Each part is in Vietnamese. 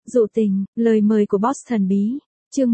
Dụ tình, lời mời của boss thần bí. Chương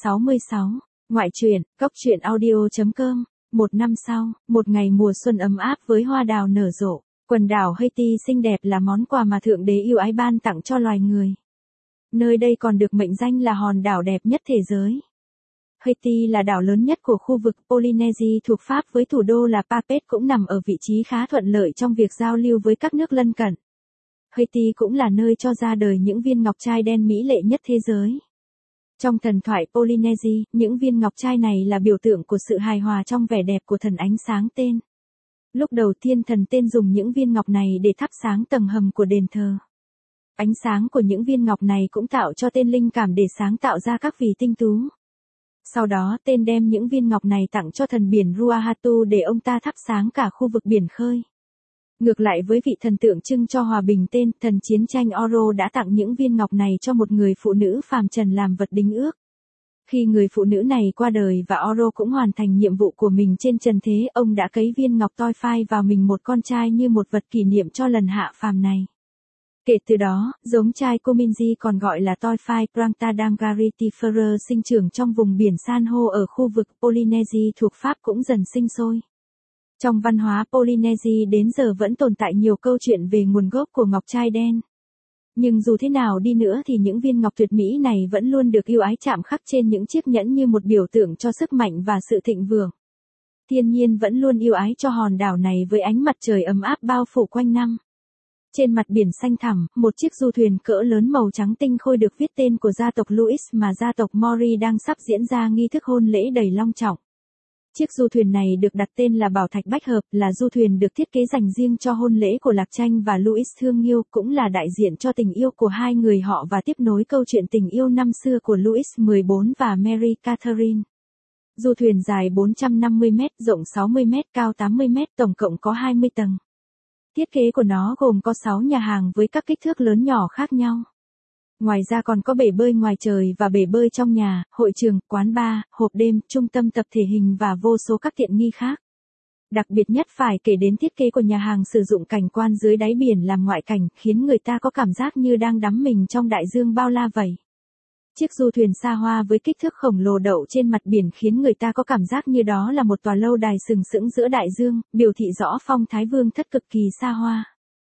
166. Ngoại truyện, góc truyện audio.com. Một năm sau, một ngày mùa xuân ấm áp với hoa đào nở rộ, quần đảo Haiti xinh đẹp là món quà mà Thượng Đế yêu ái ban tặng cho loài người. Nơi đây còn được mệnh danh là hòn đảo đẹp nhất thế giới. Haiti là đảo lớn nhất của khu vực Polynesia thuộc Pháp với thủ đô là Papeete cũng nằm ở vị trí khá thuận lợi trong việc giao lưu với các nước lân cận. Haiti cũng là nơi cho ra đời những viên ngọc trai đen mỹ lệ nhất thế giới. Trong thần thoại Polynesia, những viên ngọc trai này là biểu tượng của sự hài hòa trong vẻ đẹp của thần ánh sáng tên. Lúc đầu tiên thần tên dùng những viên ngọc này để thắp sáng tầng hầm của đền thờ. Ánh sáng của những viên ngọc này cũng tạo cho tên linh cảm để sáng tạo ra các vì tinh tú. Sau đó tên đem những viên ngọc này tặng cho thần biển Ruahatu để ông ta thắp sáng cả khu vực biển khơi. Ngược lại với vị thần tượng trưng cho hòa bình tên, thần chiến tranh Oro đã tặng những viên ngọc này cho một người phụ nữ phàm trần làm vật đính ước. Khi người phụ nữ này qua đời và Oro cũng hoàn thành nhiệm vụ của mình trên trần thế, ông đã cấy viên ngọc toi phai vào mình một con trai như một vật kỷ niệm cho lần hạ phàm này. Kể từ đó, giống trai Kominji còn gọi là toi phai Plantadamgaritiferer sinh trưởng trong vùng biển san hô ở khu vực Polynesia thuộc Pháp cũng dần sinh sôi. Trong văn hóa Polynesia đến giờ vẫn tồn tại nhiều câu chuyện về nguồn gốc của ngọc trai đen. Nhưng dù thế nào đi nữa thì những viên ngọc tuyệt mỹ này vẫn luôn được yêu ái chạm khắc trên những chiếc nhẫn như một biểu tượng cho sức mạnh và sự thịnh vượng. Thiên nhiên vẫn luôn yêu ái cho hòn đảo này với ánh mặt trời ấm áp bao phủ quanh năm. Trên mặt biển xanh thẳm, một chiếc du thuyền cỡ lớn màu trắng tinh khôi được viết tên của gia tộc Louis mà gia tộc Mori đang sắp diễn ra nghi thức hôn lễ đầy long trọng. Chiếc du thuyền này được đặt tên là Bảo Thạch Bách Hợp, là du thuyền được thiết kế dành riêng cho hôn lễ của Lạc Tranh và Louis thương yêu, cũng là đại diện cho tình yêu của hai người họ và tiếp nối câu chuyện tình yêu năm xưa của Louis XIV và Mary Catherine. Du thuyền dài 450 mét, rộng 60 mét, cao 80 mét, tổng cộng có 20 tầng. Thiết kế của nó gồm có 6 nhà hàng với các kích thước lớn nhỏ khác nhau. Ngoài ra còn có bể bơi ngoài trời và bể bơi trong nhà, hội trường, quán bar, hộp đêm, trung tâm tập thể hình và vô số các tiện nghi khác. Đặc biệt nhất phải kể đến thiết kế của nhà hàng sử dụng cảnh quan dưới đáy biển làm ngoại cảnh, khiến người ta có cảm giác như đang đắm mình trong đại dương bao la vậy. Chiếc du thuyền xa hoa với kích thước khổng lồ đậu trên mặt biển khiến người ta có cảm giác như đó là một tòa lâu đài sừng sững giữa đại dương, biểu thị rõ phong thái vương thất cực kỳ xa hoa.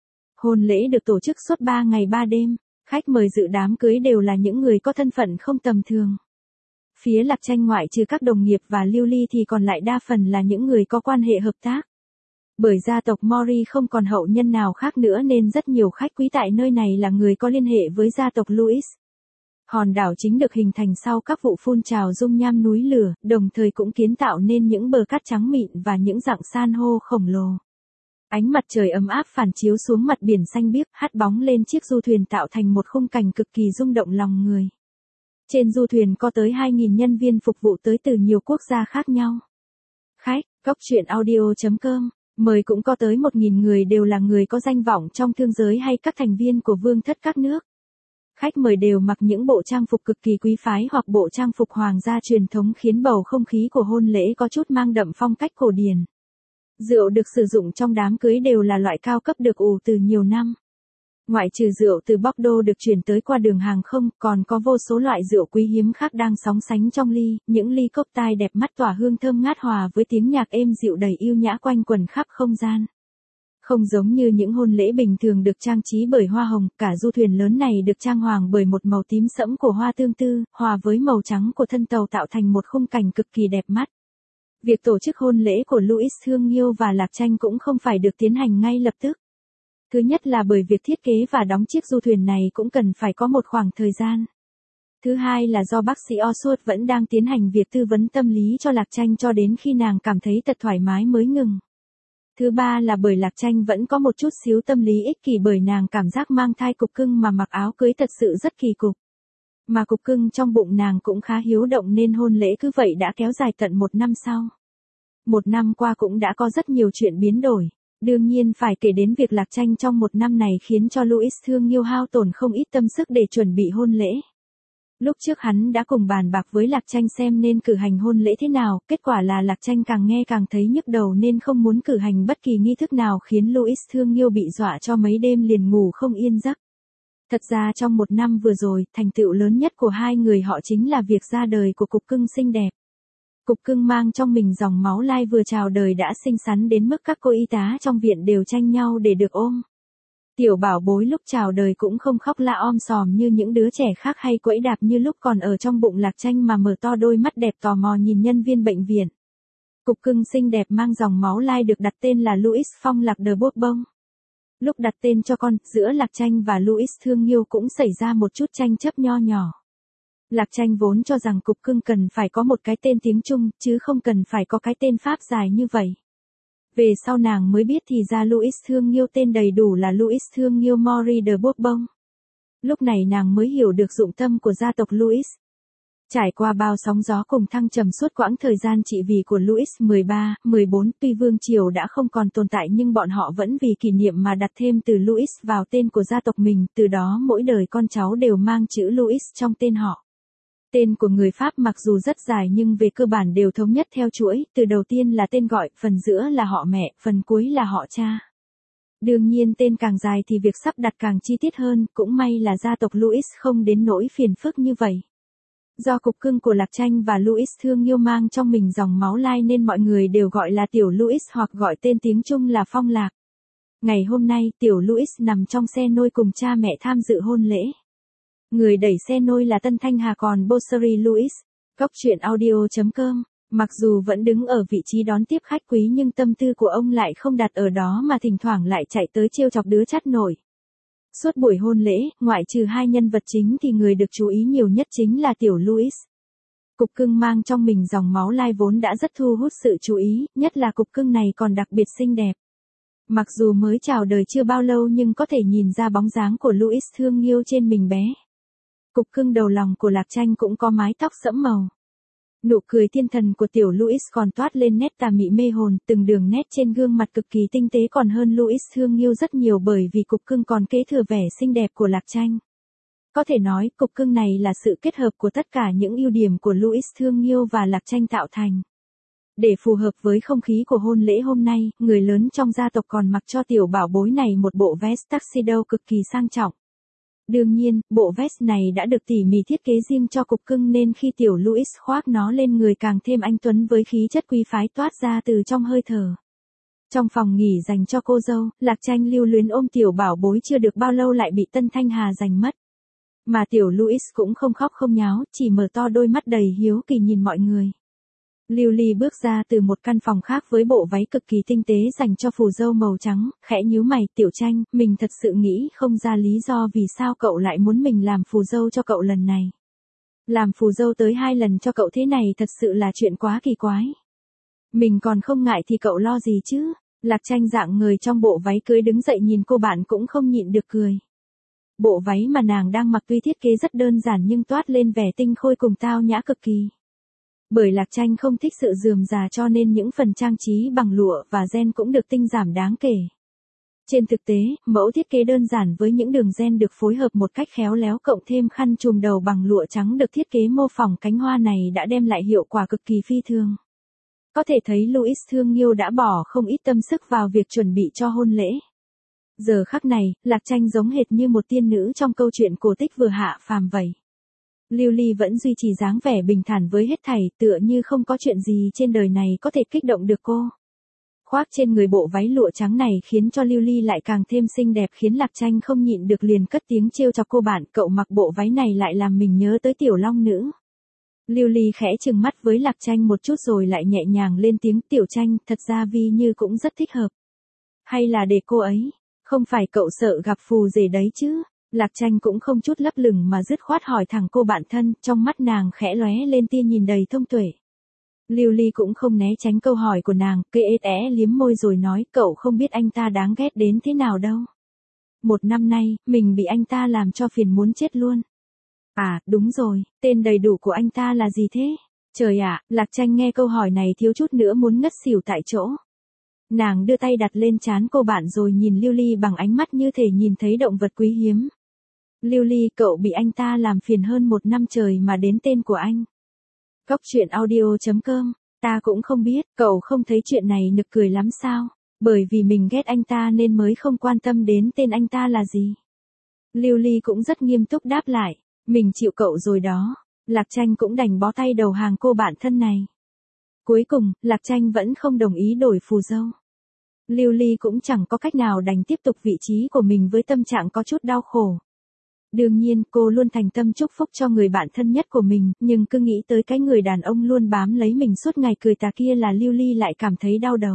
Hôn lễ được tổ chức suốt 3 ngày 3 đêm. Khách mời dự đám cưới đều là những người có thân phận không tầm thường. Phía Lạc Tranh ngoại trừ các đồng nghiệp và lưu ly thì còn lại đa phần là những người có quan hệ hợp tác. Bởi gia tộc Mori không còn hậu nhân nào khác nữa nên rất nhiều khách quý tại nơi này là người có liên hệ với gia tộc Louis. Hòn đảo chính được hình thành sau các vụ phun trào dung nham núi lửa, đồng thời cũng kiến tạo nên những bờ cát trắng mịn và những rặng san hô khổng lồ. Ánh mặt trời ấm áp phản chiếu xuống mặt biển xanh biếc, hắt bóng lên chiếc du thuyền tạo thành một khung cảnh cực kỳ rung động lòng người. Trên du thuyền có tới 2.000 nhân viên phục vụ tới từ nhiều quốc gia khác nhau. Khách, góc truyện audio.com, mời cũng có tới 1.000 người đều là người có danh vọng trong thương giới hay các thành viên của vương thất các nước. Khách mời đều mặc những bộ trang phục cực kỳ quý phái hoặc bộ trang phục hoàng gia truyền thống khiến bầu không khí của hôn lễ có chút mang đậm phong cách cổ điển. Rượu được sử dụng trong đám cưới đều là loại cao cấp được ủ từ nhiều năm. Ngoại trừ rượu từ Bordeaux được chuyển tới qua đường hàng không, còn có vô số loại rượu quý hiếm khác đang sóng sánh trong ly, những ly cốc tai đẹp mắt tỏa hương thơm ngát hòa với tiếng nhạc êm dịu đầy yêu nhã quanh quẩn khắp không gian. Không giống như những hôn lễ bình thường được trang trí bởi hoa hồng, cả du thuyền lớn này được trang hoàng bởi một màu tím sẫm của hoa tương tư, hòa với màu trắng của thân tàu tạo thành một khung cảnh cực kỳ đẹp mắt. Việc tổ chức hôn lễ của Louis thương yêu và Lạc Tranh cũng không phải được tiến hành ngay lập tức. Thứ nhất là bởi việc thiết kế và đóng chiếc du thuyền này cũng cần phải có một khoảng thời gian. Thứ hai là do bác sĩ Oswald vẫn đang tiến hành việc tư vấn tâm lý cho Lạc Tranh cho đến khi nàng cảm thấy thật thoải mái mới ngừng. Thứ ba là bởi Lạc Tranh vẫn có một chút xíu tâm lý ích kỷ bởi nàng cảm giác mang thai cục cưng mà mặc áo cưới thật sự rất kỳ cục. Mà cục cưng trong bụng nàng cũng khá hiếu động nên hôn lễ cứ vậy đã kéo dài tận 1 năm sau. 1 năm qua cũng đã có rất nhiều chuyện biến đổi. Đương nhiên phải kể đến việc Lạc Tranh trong 1 năm này khiến cho Louis thương yêu hao tổn không ít tâm sức để chuẩn bị hôn lễ. Lúc trước hắn đã cùng bàn bạc với Lạc Tranh xem nên cử hành hôn lễ thế nào, kết quả là Lạc Tranh càng nghe càng thấy nhức đầu nên không muốn cử hành bất kỳ nghi thức nào khiến Louis thương yêu bị dọa cho mấy đêm liền ngủ không yên giấc. Thật ra trong một năm vừa rồi, thành tựu lớn nhất của hai người họ chính là việc ra đời của cục cưng xinh đẹp. Cục cưng mang trong mình dòng máu lai vừa chào đời đã xinh xắn đến mức các cô y tá trong viện đều tranh nhau để được ôm. Tiểu bảo bối lúc chào đời cũng không khóc la om sòm như những đứa trẻ khác hay quẫy đạp như lúc còn ở trong bụng Lạc Tranh mà mở to đôi mắt đẹp tò mò nhìn nhân viên bệnh viện. Cục cưng xinh đẹp mang dòng máu lai được đặt tên là Louis Phong Lạc de Bourbon. Lúc đặt tên cho con, giữa Lạc Tranh và Louis thương yêu cũng xảy ra một chút tranh chấp nho nhỏ. Lạc Tranh vốn cho rằng cục cưng cần phải có một cái tên tiếng Trung, chứ không cần phải có cái tên Pháp dài như vậy. Về sau nàng mới biết thì ra Louis thương yêu tên đầy đủ là Louis thương yêu Maurice de Bourbon. Lúc này nàng mới hiểu được dụng tâm của gia tộc Louis. Trải qua bao sóng gió cùng thăng trầm suốt quãng thời gian trị vì của Louis 13, 14, tuy vương triều đã không còn tồn tại nhưng bọn họ vẫn vì kỷ niệm mà đặt thêm từ Louis vào tên của gia tộc mình, từ đó mỗi đời con cháu đều mang chữ Louis trong tên họ. Tên của người Pháp mặc dù rất dài nhưng về cơ bản đều thống nhất theo chuỗi, từ đầu tiên là tên gọi, phần giữa là họ mẹ, phần cuối là họ cha. Đương nhiên tên càng dài thì việc sắp đặt càng chi tiết hơn, cũng may là gia tộc Louis không đến nỗi phiền phức như vậy. Do cục cưng của Lạc Tranh và Louis thương yêu mang trong mình dòng máu lai nên mọi người đều gọi là tiểu Louis hoặc gọi tên tiếng Trung là Phong Lạc. Ngày hôm nay tiểu Louis nằm trong xe nôi cùng cha mẹ tham dự hôn lễ. Người đẩy xe nôi là Tân Thanh Hà còn Bosseri Louis. Cóc truyện audio.com. Mặc dù vẫn đứng ở vị trí đón tiếp khách quý nhưng tâm tư của ông lại không đặt ở đó mà thỉnh thoảng lại chạy tới trêu chọc đứa chắt nổi. Suốt buổi hôn lễ, ngoại trừ hai nhân vật chính thì người được chú ý nhiều nhất chính là tiểu Louis. Cục cưng mang trong mình dòng máu lai vốn đã rất thu hút sự chú ý, nhất là cục cưng này còn đặc biệt xinh đẹp. Mặc dù mới chào đời chưa bao lâu nhưng có thể nhìn ra bóng dáng của Louis thương yêu trên mình bé. Cục cưng đầu lòng của Lạc Tranh cũng có mái tóc sẫm màu. Nụ cười thiên thần của tiểu Louis còn toát lên nét tà mị mê hồn, từng đường nét trên gương mặt cực kỳ tinh tế còn hơn Louis thương yêu rất nhiều bởi vì cục cưng còn kế thừa vẻ xinh đẹp của Lạc Tranh. Có thể nói, cục cưng này là sự kết hợp của tất cả những ưu điểm của Louis thương yêu và Lạc Tranh tạo thành. Để phù hợp với không khí của hôn lễ hôm nay, người lớn trong gia tộc còn mặc cho tiểu bảo bối này một bộ vest tuxedo cực kỳ sang trọng. Đương nhiên, bộ vest này đã được tỉ mỉ thiết kế riêng cho cục cưng nên khi tiểu Louis khoác nó lên người càng thêm anh tuấn với khí chất quý phái toát ra từ trong hơi thở. Trong phòng nghỉ dành cho cô dâu, Lạc Tranh lưu luyến ôm tiểu bảo bối chưa được bao lâu lại bị Tân Thanh Hà giành mất. Mà tiểu Louis cũng không khóc không nháo, chỉ mở to đôi mắt đầy hiếu kỳ nhìn mọi người. Lưu Ly bước ra từ một căn phòng khác với bộ váy cực kỳ tinh tế dành cho phù dâu màu trắng, khẽ nhíu mày, Tiểu Tranh, mình thật sự nghĩ không ra lý do vì sao cậu lại muốn mình làm phù dâu cho cậu lần này. Làm phù dâu tới 2 lần cho cậu thế này thật sự là chuyện quá kỳ quái. Mình còn không ngại thì cậu lo gì chứ? Lạc Tranh dạng người trong bộ váy cưới đứng dậy nhìn cô bạn cũng không nhịn được cười. Bộ váy mà nàng đang mặc tuy thiết kế rất đơn giản nhưng toát lên vẻ tinh khôi cùng tao nhã cực kỳ. Bởi Lạc Tranh không thích sự rườm rà cho nên những phần trang trí bằng lụa và ren cũng được tinh giảm đáng kể. Trên thực tế, mẫu thiết kế đơn giản với những đường ren được phối hợp một cách khéo léo cộng thêm khăn trùm đầu bằng lụa trắng được thiết kế mô phỏng cánh hoa này đã đem lại hiệu quả cực kỳ phi thường. Có thể thấy Louis thương yêu đã bỏ không ít tâm sức vào việc chuẩn bị cho hôn lễ. Giờ khắc này, Lạc Tranh giống hệt như một tiên nữ trong câu chuyện cổ tích vừa hạ phàm vậy. Lưu Ly vẫn duy trì dáng vẻ bình thản với hết thảy, tựa như không có chuyện gì trên đời này có thể kích động được cô. Khoác trên người bộ váy lụa trắng này khiến cho Lưu Ly lại càng thêm xinh đẹp khiến Lạc Tranh không nhịn được liền cất tiếng trêu chọc cô bạn, cậu mặc bộ váy này lại làm mình nhớ tới tiểu long nữ. Lưu Ly khẽ trừng mắt với Lạc Tranh một chút rồi lại nhẹ nhàng lên tiếng, Tiểu Tranh, thật ra Vi Như cũng rất thích hợp. Hay là để cô ấy, không phải cậu sợ gặp phù rể đấy chứ? Lạc Tranh cũng không chút lấp lửng mà dứt khoát hỏi thẳng cô bạn thân, trong mắt nàng khẽ lóe lên tia nhìn đầy thông tuệ. Lưu Ly cũng không né tránh câu hỏi của nàng, kê liếm môi rồi nói, cậu không biết anh ta đáng ghét đến thế nào đâu. 1 năm nay, mình bị anh ta làm cho phiền muốn chết luôn. À, đúng rồi, tên đầy đủ của anh ta là gì thế? Trời ạ, Lạc Tranh nghe câu hỏi này thiếu chút nữa muốn ngất xỉu tại chỗ. Nàng đưa tay đặt lên trán cô bạn rồi nhìn Lưu Ly bằng ánh mắt như thể nhìn thấy động vật quý hiếm. Lưu Ly, cậu bị anh ta làm phiền hơn 1 năm trời mà đến tên của anh. Cóc truyện audio.com, ta cũng không biết, cậu không thấy chuyện này nực cười lắm sao? Bởi vì mình ghét anh ta nên mới không quan tâm đến tên anh ta là gì. Lưu Ly cũng rất nghiêm túc đáp lại, mình chịu cậu rồi đó. Lạc Tranh cũng đành bó tay đầu hàng cô bạn thân này. Cuối cùng, Lạc Tranh vẫn không đồng ý đổi phù dâu. Lưu Ly cũng chẳng có cách nào đành tiếp tục vị trí của mình với tâm trạng có chút đau khổ. Đương nhiên, cô luôn thành tâm chúc phúc cho người bạn thân nhất của mình, nhưng cứ nghĩ tới cái người đàn ông luôn bám lấy mình suốt ngày cười tà kia là Lưu Ly lại cảm thấy đau đầu.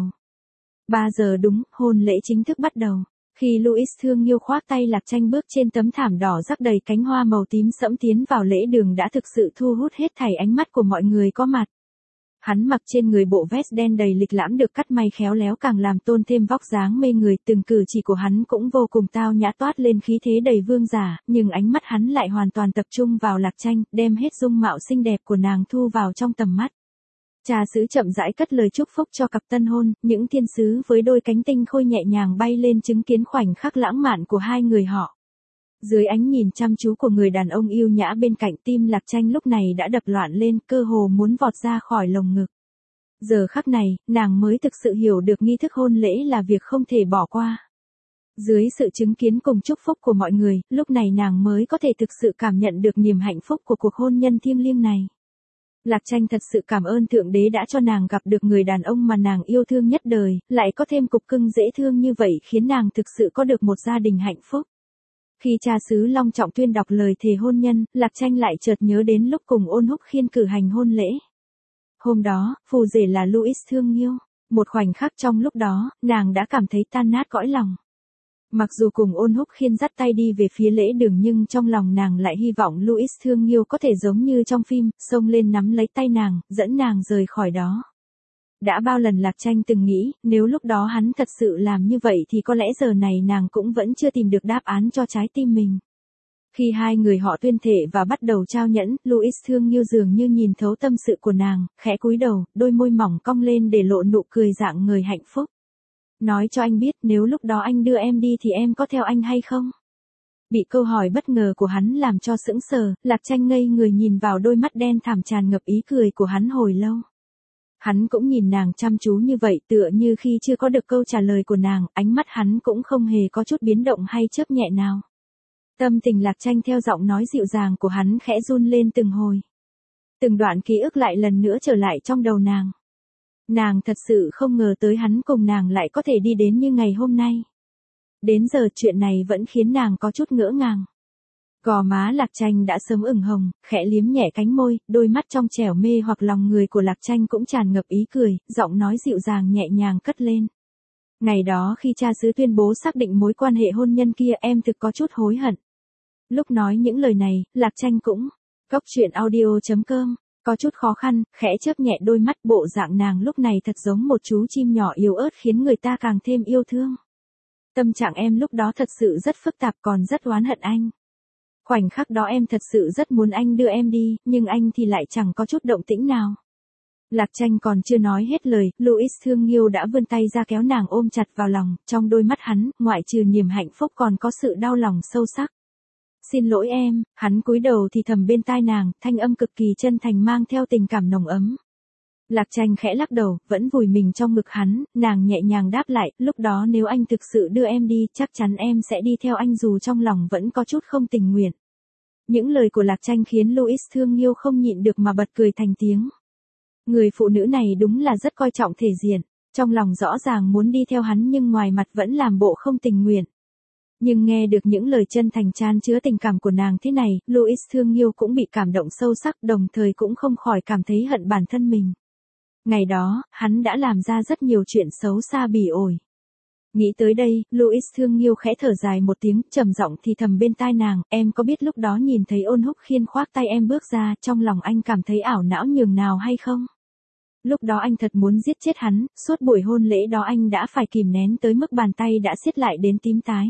3 giờ đúng, hôn lễ chính thức bắt đầu. Khi Louis thương yêu khoác tay Lạc Tranh bước trên tấm thảm đỏ rắc đầy cánh hoa màu tím sẫm tiến vào lễ đường đã thực sự thu hút hết thảy ánh mắt của mọi người có mặt. Hắn mặc trên người bộ vest đen đầy lịch lãm được cắt may khéo léo càng làm tôn thêm vóc dáng mê người, từng cử chỉ của hắn cũng vô cùng tao nhã toát lên khí thế đầy vương giả, nhưng ánh mắt hắn lại hoàn toàn tập trung vào Lạc Tranh, đem hết dung mạo xinh đẹp của nàng thu vào trong tầm mắt. Cha xứ chậm rãi cất lời chúc phúc cho cặp tân hôn, những thiên sứ với đôi cánh tinh khôi nhẹ nhàng bay lên chứng kiến khoảnh khắc lãng mạn của hai người họ. Dưới ánh nhìn chăm chú của người đàn ông yêu nhã bên cạnh, tim Lạc Tranh lúc này đã đập loạn lên, cơ hồ muốn vọt ra khỏi lồng ngực. Giờ khắc này, nàng mới thực sự hiểu được nghi thức hôn lễ là việc không thể bỏ qua. Dưới sự chứng kiến cùng chúc phúc của mọi người, lúc này nàng mới có thể thực sự cảm nhận được niềm hạnh phúc của cuộc hôn nhân thiêng liêng này. Lạc Tranh thật sự cảm ơn Thượng Đế đã cho nàng gặp được người đàn ông mà nàng yêu thương nhất đời, lại có thêm cục cưng dễ thương như vậy khiến nàng thực sự có được một gia đình hạnh phúc. Khi cha xứ long trọng tuyên đọc lời thề hôn nhân, Lạc Tranh lại chợt nhớ đến lúc cùng Ôn Húc Khiên cử hành hôn lễ. Hôm đó, phù rể là Louis thương yêu. Một khoảnh khắc trong lúc đó, nàng đã cảm thấy tan nát cõi lòng. Mặc dù cùng Ôn Húc Khiên dắt tay đi về phía lễ đường nhưng trong lòng nàng lại hy vọng Louis thương yêu có thể giống như trong phim, xông lên nắm lấy tay nàng, dẫn nàng rời khỏi đó. Đã bao lần Lạc Tranh từng nghĩ, nếu lúc đó hắn thật sự làm như vậy thì có lẽ giờ này nàng cũng vẫn chưa tìm được đáp án cho trái tim mình. Khi hai người họ tuyên thệ và bắt đầu trao nhẫn, Louis thương yêu dường như nhìn thấu tâm sự của nàng, khẽ cúi đầu, đôi môi mỏng cong lên để lộ nụ cười rạng ngời hạnh phúc. Nói cho anh biết nếu lúc đó anh đưa em đi thì em có theo anh hay không? Bị câu hỏi bất ngờ của hắn làm cho sững sờ, Lạc Tranh ngây người nhìn vào đôi mắt đen thẳm tràn ngập ý cười của hắn hồi lâu. Hắn cũng nhìn nàng chăm chú như vậy tựa như khi chưa có được câu trả lời của nàng, ánh mắt hắn cũng không hề có chút biến động hay chớp nhẹ nào. Tâm tình Lạc Tranh theo giọng nói dịu dàng của hắn khẽ run lên từng hồi. Từng đoạn ký ức lại lần nữa trở lại trong đầu nàng. Nàng thật sự không ngờ tới hắn cùng nàng lại có thể đi đến như ngày hôm nay. Đến giờ chuyện này vẫn khiến nàng có chút ngỡ ngàng. Gò má Lạc Tranh đã sớm ửng hồng, khẽ liếm nhẹ cánh môi, đôi mắt trong trẻo mê hoặc lòng người của Lạc Tranh cũng tràn ngập ý cười, giọng nói dịu dàng nhẹ nhàng cất lên. Ngày đó khi cha xứ tuyên bố xác định mối quan hệ hôn nhân kia em thực có chút hối hận. Lúc nói những lời này, Lạc Tranh cũng, Cốc truyện audio.com, có chút khó khăn, khẽ chớp nhẹ đôi mắt, bộ dạng nàng lúc này thật giống một chú chim nhỏ yếu ớt khiến người ta càng thêm yêu thương. Tâm trạng em lúc đó thật sự rất phức tạp còn rất oán hận anh. Khoảnh khắc đó em thật sự rất muốn anh đưa em đi, nhưng anh thì lại chẳng có chút động tĩnh nào. Lạc Tranh còn chưa nói hết lời, Louis thương yêu đã vươn tay ra kéo nàng ôm chặt vào lòng, trong đôi mắt hắn, ngoại trừ niềm hạnh phúc còn có sự đau lòng sâu sắc. Xin lỗi em, hắn cúi đầu thì thầm bên tai nàng, thanh âm cực kỳ chân thành mang theo tình cảm nồng ấm. Lạc Tranh khẽ lắc đầu, vẫn vùi mình trong ngực hắn, nàng nhẹ nhàng đáp lại, lúc đó nếu anh thực sự đưa em đi, chắc chắn em sẽ đi theo anh dù trong lòng vẫn có chút không tình nguyện. Những lời của Lạc Tranh khiến Louis thương yêu không nhịn được mà bật cười thành tiếng. Người phụ nữ này đúng là rất coi trọng thể diện, trong lòng rõ ràng muốn đi theo hắn nhưng ngoài mặt vẫn làm bộ không tình nguyện. Nhưng nghe được những lời chân thành chan chứa tình cảm của nàng thế này, Louis thương yêu cũng bị cảm động sâu sắc, đồng thời cũng không khỏi cảm thấy hận bản thân mình. Ngày đó, hắn đã làm ra rất nhiều chuyện xấu xa bỉ ổi. Nghĩ tới đây, Louis thương yêu khẽ thở dài một tiếng, trầm giọng thì thầm bên tai nàng, em có biết lúc đó nhìn thấy Ôn Húc Khiên khoác tay em bước ra, trong lòng anh cảm thấy ảo não nhường nào hay không? Lúc đó anh thật muốn giết chết hắn, suốt buổi hôn lễ đó anh đã phải kìm nén tới mức bàn tay đã siết lại đến tím tái.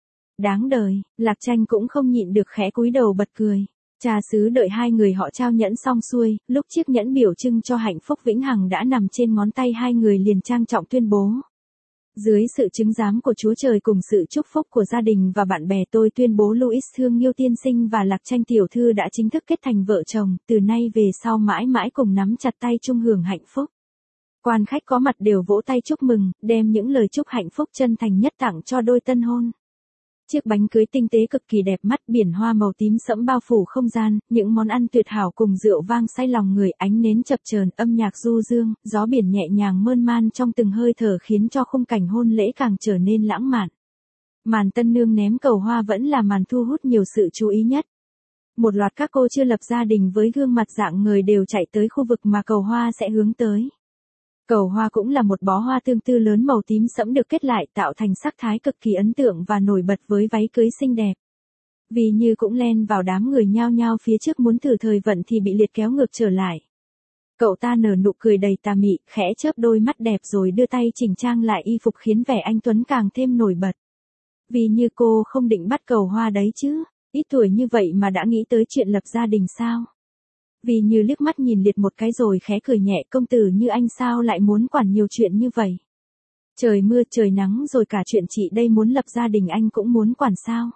Đáng đời, Lạc Tranh cũng không nhịn được khẽ cúi đầu bật cười. Cha xứ đợi hai người họ trao nhẫn xong xuôi, lúc chiếc nhẫn biểu trưng cho hạnh phúc vĩnh hằng đã nằm trên ngón tay hai người liền trang trọng tuyên bố. Dưới sự chứng giám của Chúa Trời cùng sự chúc phúc của gia đình và bạn bè tôi tuyên bố Louis thương yêu tiên sinh và Lạc Tranh tiểu thư đã chính thức kết thành vợ chồng, từ nay về sau mãi mãi cùng nắm chặt tay chung hưởng hạnh phúc. Quan khách có mặt đều vỗ tay chúc mừng, đem những lời chúc hạnh phúc chân thành nhất tặng cho đôi tân hôn. Chiếc bánh cưới tinh tế cực kỳ đẹp mắt, biển hoa màu tím sẫm bao phủ không gian, những món ăn tuyệt hảo cùng rượu vang say lòng người, ánh nến chập chờn, âm nhạc du dương, gió biển nhẹ nhàng mơn man trong từng hơi thở khiến cho khung cảnh hôn lễ càng trở nên lãng mạn. Màn tân nương ném cầu hoa vẫn là màn thu hút nhiều sự chú ý nhất. Một loạt các cô chưa lập gia đình với gương mặt rạng ngời đều chạy tới khu vực mà cầu hoa sẽ hướng tới. Cầu hoa cũng là một bó hoa tương tư lớn màu tím sẫm được kết lại tạo thành sắc thái cực kỳ ấn tượng và nổi bật với váy cưới xinh đẹp. Vì Như cũng len vào đám người nhao nhao phía trước muốn thử thời vận thì bị Liệt kéo ngược trở lại. Cậu ta nở nụ cười đầy tà mị, khẽ chớp đôi mắt đẹp rồi đưa tay chỉnh trang lại y phục khiến vẻ anh tuấn càng thêm nổi bật. Vì Như cô không định bắt cầu hoa đấy chứ, ít tuổi như vậy mà đã nghĩ tới chuyện lập gia đình sao? Vì Như liếc mắt nhìn Liệt một cái rồi khẽ cười nhẹ, công tử như anh sao lại muốn quản nhiều chuyện như vậy? Trời mưa trời nắng rồi cả chuyện chị đây muốn lập gia đình anh cũng muốn quản sao?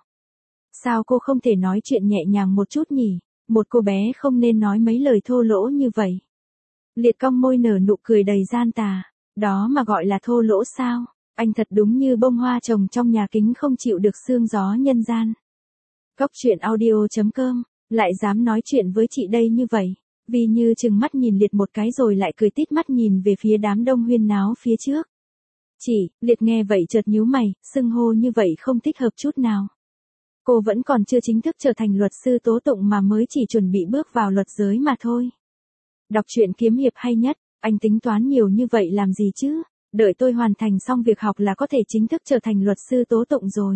Sao cô không thể nói chuyện nhẹ nhàng một chút nhỉ? Một cô bé không nên nói mấy lời thô lỗ như vậy. Liệt cong môi nở nụ cười đầy gian tà. Đó mà gọi là thô lỗ sao? Anh thật đúng như bông hoa trồng trong nhà kính không chịu được sương gió nhân gian. Cóc truyện audio.com, lại dám nói chuyện với chị đây như vậy. Vì Như trừng mắt nhìn Liệt một cái rồi lại cười tít mắt nhìn về phía đám đông huyên náo phía trước. Liệt nghe vậy chợt nhíu mày, xưng hô như vậy không thích hợp chút nào. Cô vẫn còn chưa chính thức trở thành luật sư tố tụng mà mới chỉ chuẩn bị bước vào luật giới mà thôi. Đọc truyện kiếm hiệp hay nhất, anh tính toán nhiều như vậy làm gì chứ? Đợi tôi hoàn thành xong việc học là có thể chính thức trở thành luật sư tố tụng rồi.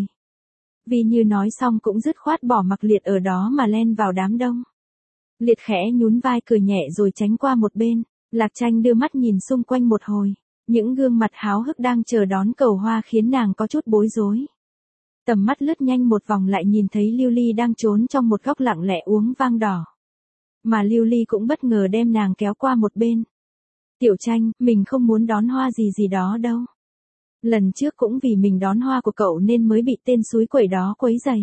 Vì Như nói xong cũng dứt khoát bỏ mặc Liệt ở đó mà len vào đám đông. Liệt khẽ nhún vai cười nhẹ rồi tránh qua một bên. Lạc Tranh đưa mắt nhìn xung quanh một hồi. Những gương mặt háo hức đang chờ đón cầu hoa khiến nàng có chút bối rối. Tầm mắt lướt nhanh một vòng lại nhìn thấy Lưu Ly đang trốn trong một góc lặng lẽ uống vang đỏ. Mà Lưu Ly cũng bất ngờ đem nàng kéo qua một bên. Tiểu Tranh, mình không muốn đón hoa gì đó đâu. Lần trước cũng vì mình đón hoa của cậu nên mới bị tên xúi quẩy đó quấy rầy.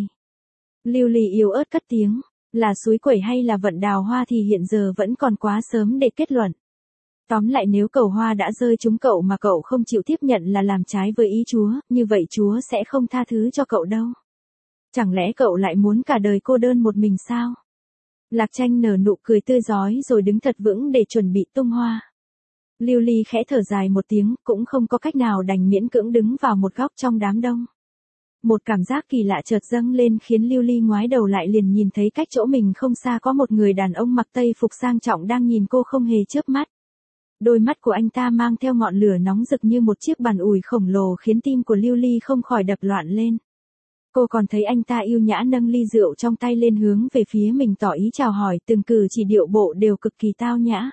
Lưu Ly yếu ớt cất tiếng, là xúi quẩy hay là vận đào hoa thì hiện giờ vẫn còn quá sớm để kết luận. Tóm lại nếu cầu hoa đã rơi trúng cậu mà cậu không chịu tiếp nhận là làm trái với ý Chúa, như vậy Chúa sẽ không tha thứ cho cậu đâu. Chẳng lẽ cậu lại muốn cả đời cô đơn một mình sao? Lạc Tranh nở nụ cười tươi rói rồi đứng thật vững để chuẩn bị tung hoa. Lưu Ly khẽ thở dài một tiếng, cũng không có cách nào đành miễn cưỡng đứng vào một góc trong đám đông. Một cảm giác kỳ lạ chợt dâng lên khiến Lưu Ly ngoái đầu lại liền nhìn thấy cách chỗ mình không xa có một người đàn ông mặc tây phục sang trọng đang nhìn cô không hề chớp mắt. Đôi mắt của anh ta mang theo ngọn lửa nóng rực như một chiếc bàn ủi khổng lồ khiến tim của Lưu Ly không khỏi đập loạn lên. Cô còn thấy anh ta yêu nhã nâng ly rượu trong tay lên hướng về phía mình tỏ ý chào hỏi, từng cử chỉ điệu bộ đều cực kỳ tao nhã.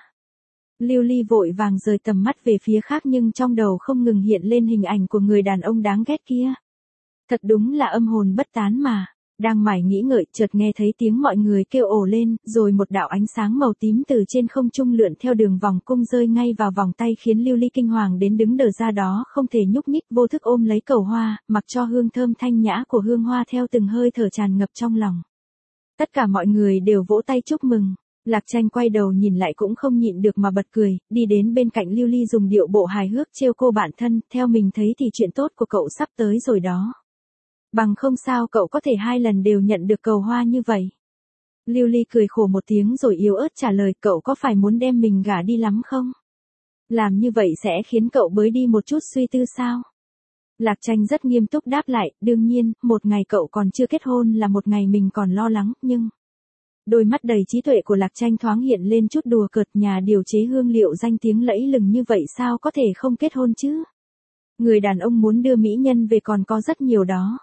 Lưu Ly vội vàng rời tầm mắt về phía khác nhưng trong đầu không ngừng hiện lên hình ảnh của người đàn ông đáng ghét kia. Thật đúng là âm hồn bất tán mà. Đang mải nghĩ ngợi chợt nghe thấy tiếng mọi người kêu ồ lên, rồi một đạo ánh sáng màu tím từ trên không trung lượn theo đường vòng cung rơi ngay vào vòng tay khiến Lưu Ly kinh hoàng đến đứng đờ ra đó không thể nhúc nhích, vô thức ôm lấy cầu hoa, mặc cho hương thơm thanh nhã của hương hoa theo từng hơi thở tràn ngập trong lòng. Tất cả mọi người đều vỗ tay chúc mừng. Lạc Tranh quay đầu nhìn lại cũng không nhịn được mà bật cười, đi đến bên cạnh Lưu Ly dùng điệu bộ hài hước trêu cô bạn thân, theo mình thấy thì chuyện tốt của cậu sắp tới rồi đó. Bằng không sao cậu có thể 2 lần đều nhận được cầu hoa như vậy. Lưu Ly cười khổ một tiếng rồi yếu ớt trả lời, cậu có phải muốn đem mình gả đi lắm không? Làm như vậy sẽ khiến cậu bới đi một chút suy tư sao? Lạc Tranh rất nghiêm túc đáp lại, đương nhiên, một ngày cậu còn chưa kết hôn là một ngày mình còn lo lắng, nhưng... Đôi mắt đầy trí tuệ của Lạc Tranh thoáng hiện lên chút đùa cợt, nhà điều chế hương liệu danh tiếng lẫy lừng như vậy sao có thể không kết hôn chứ? Người đàn ông muốn đưa mỹ nhân về còn có rất nhiều đó.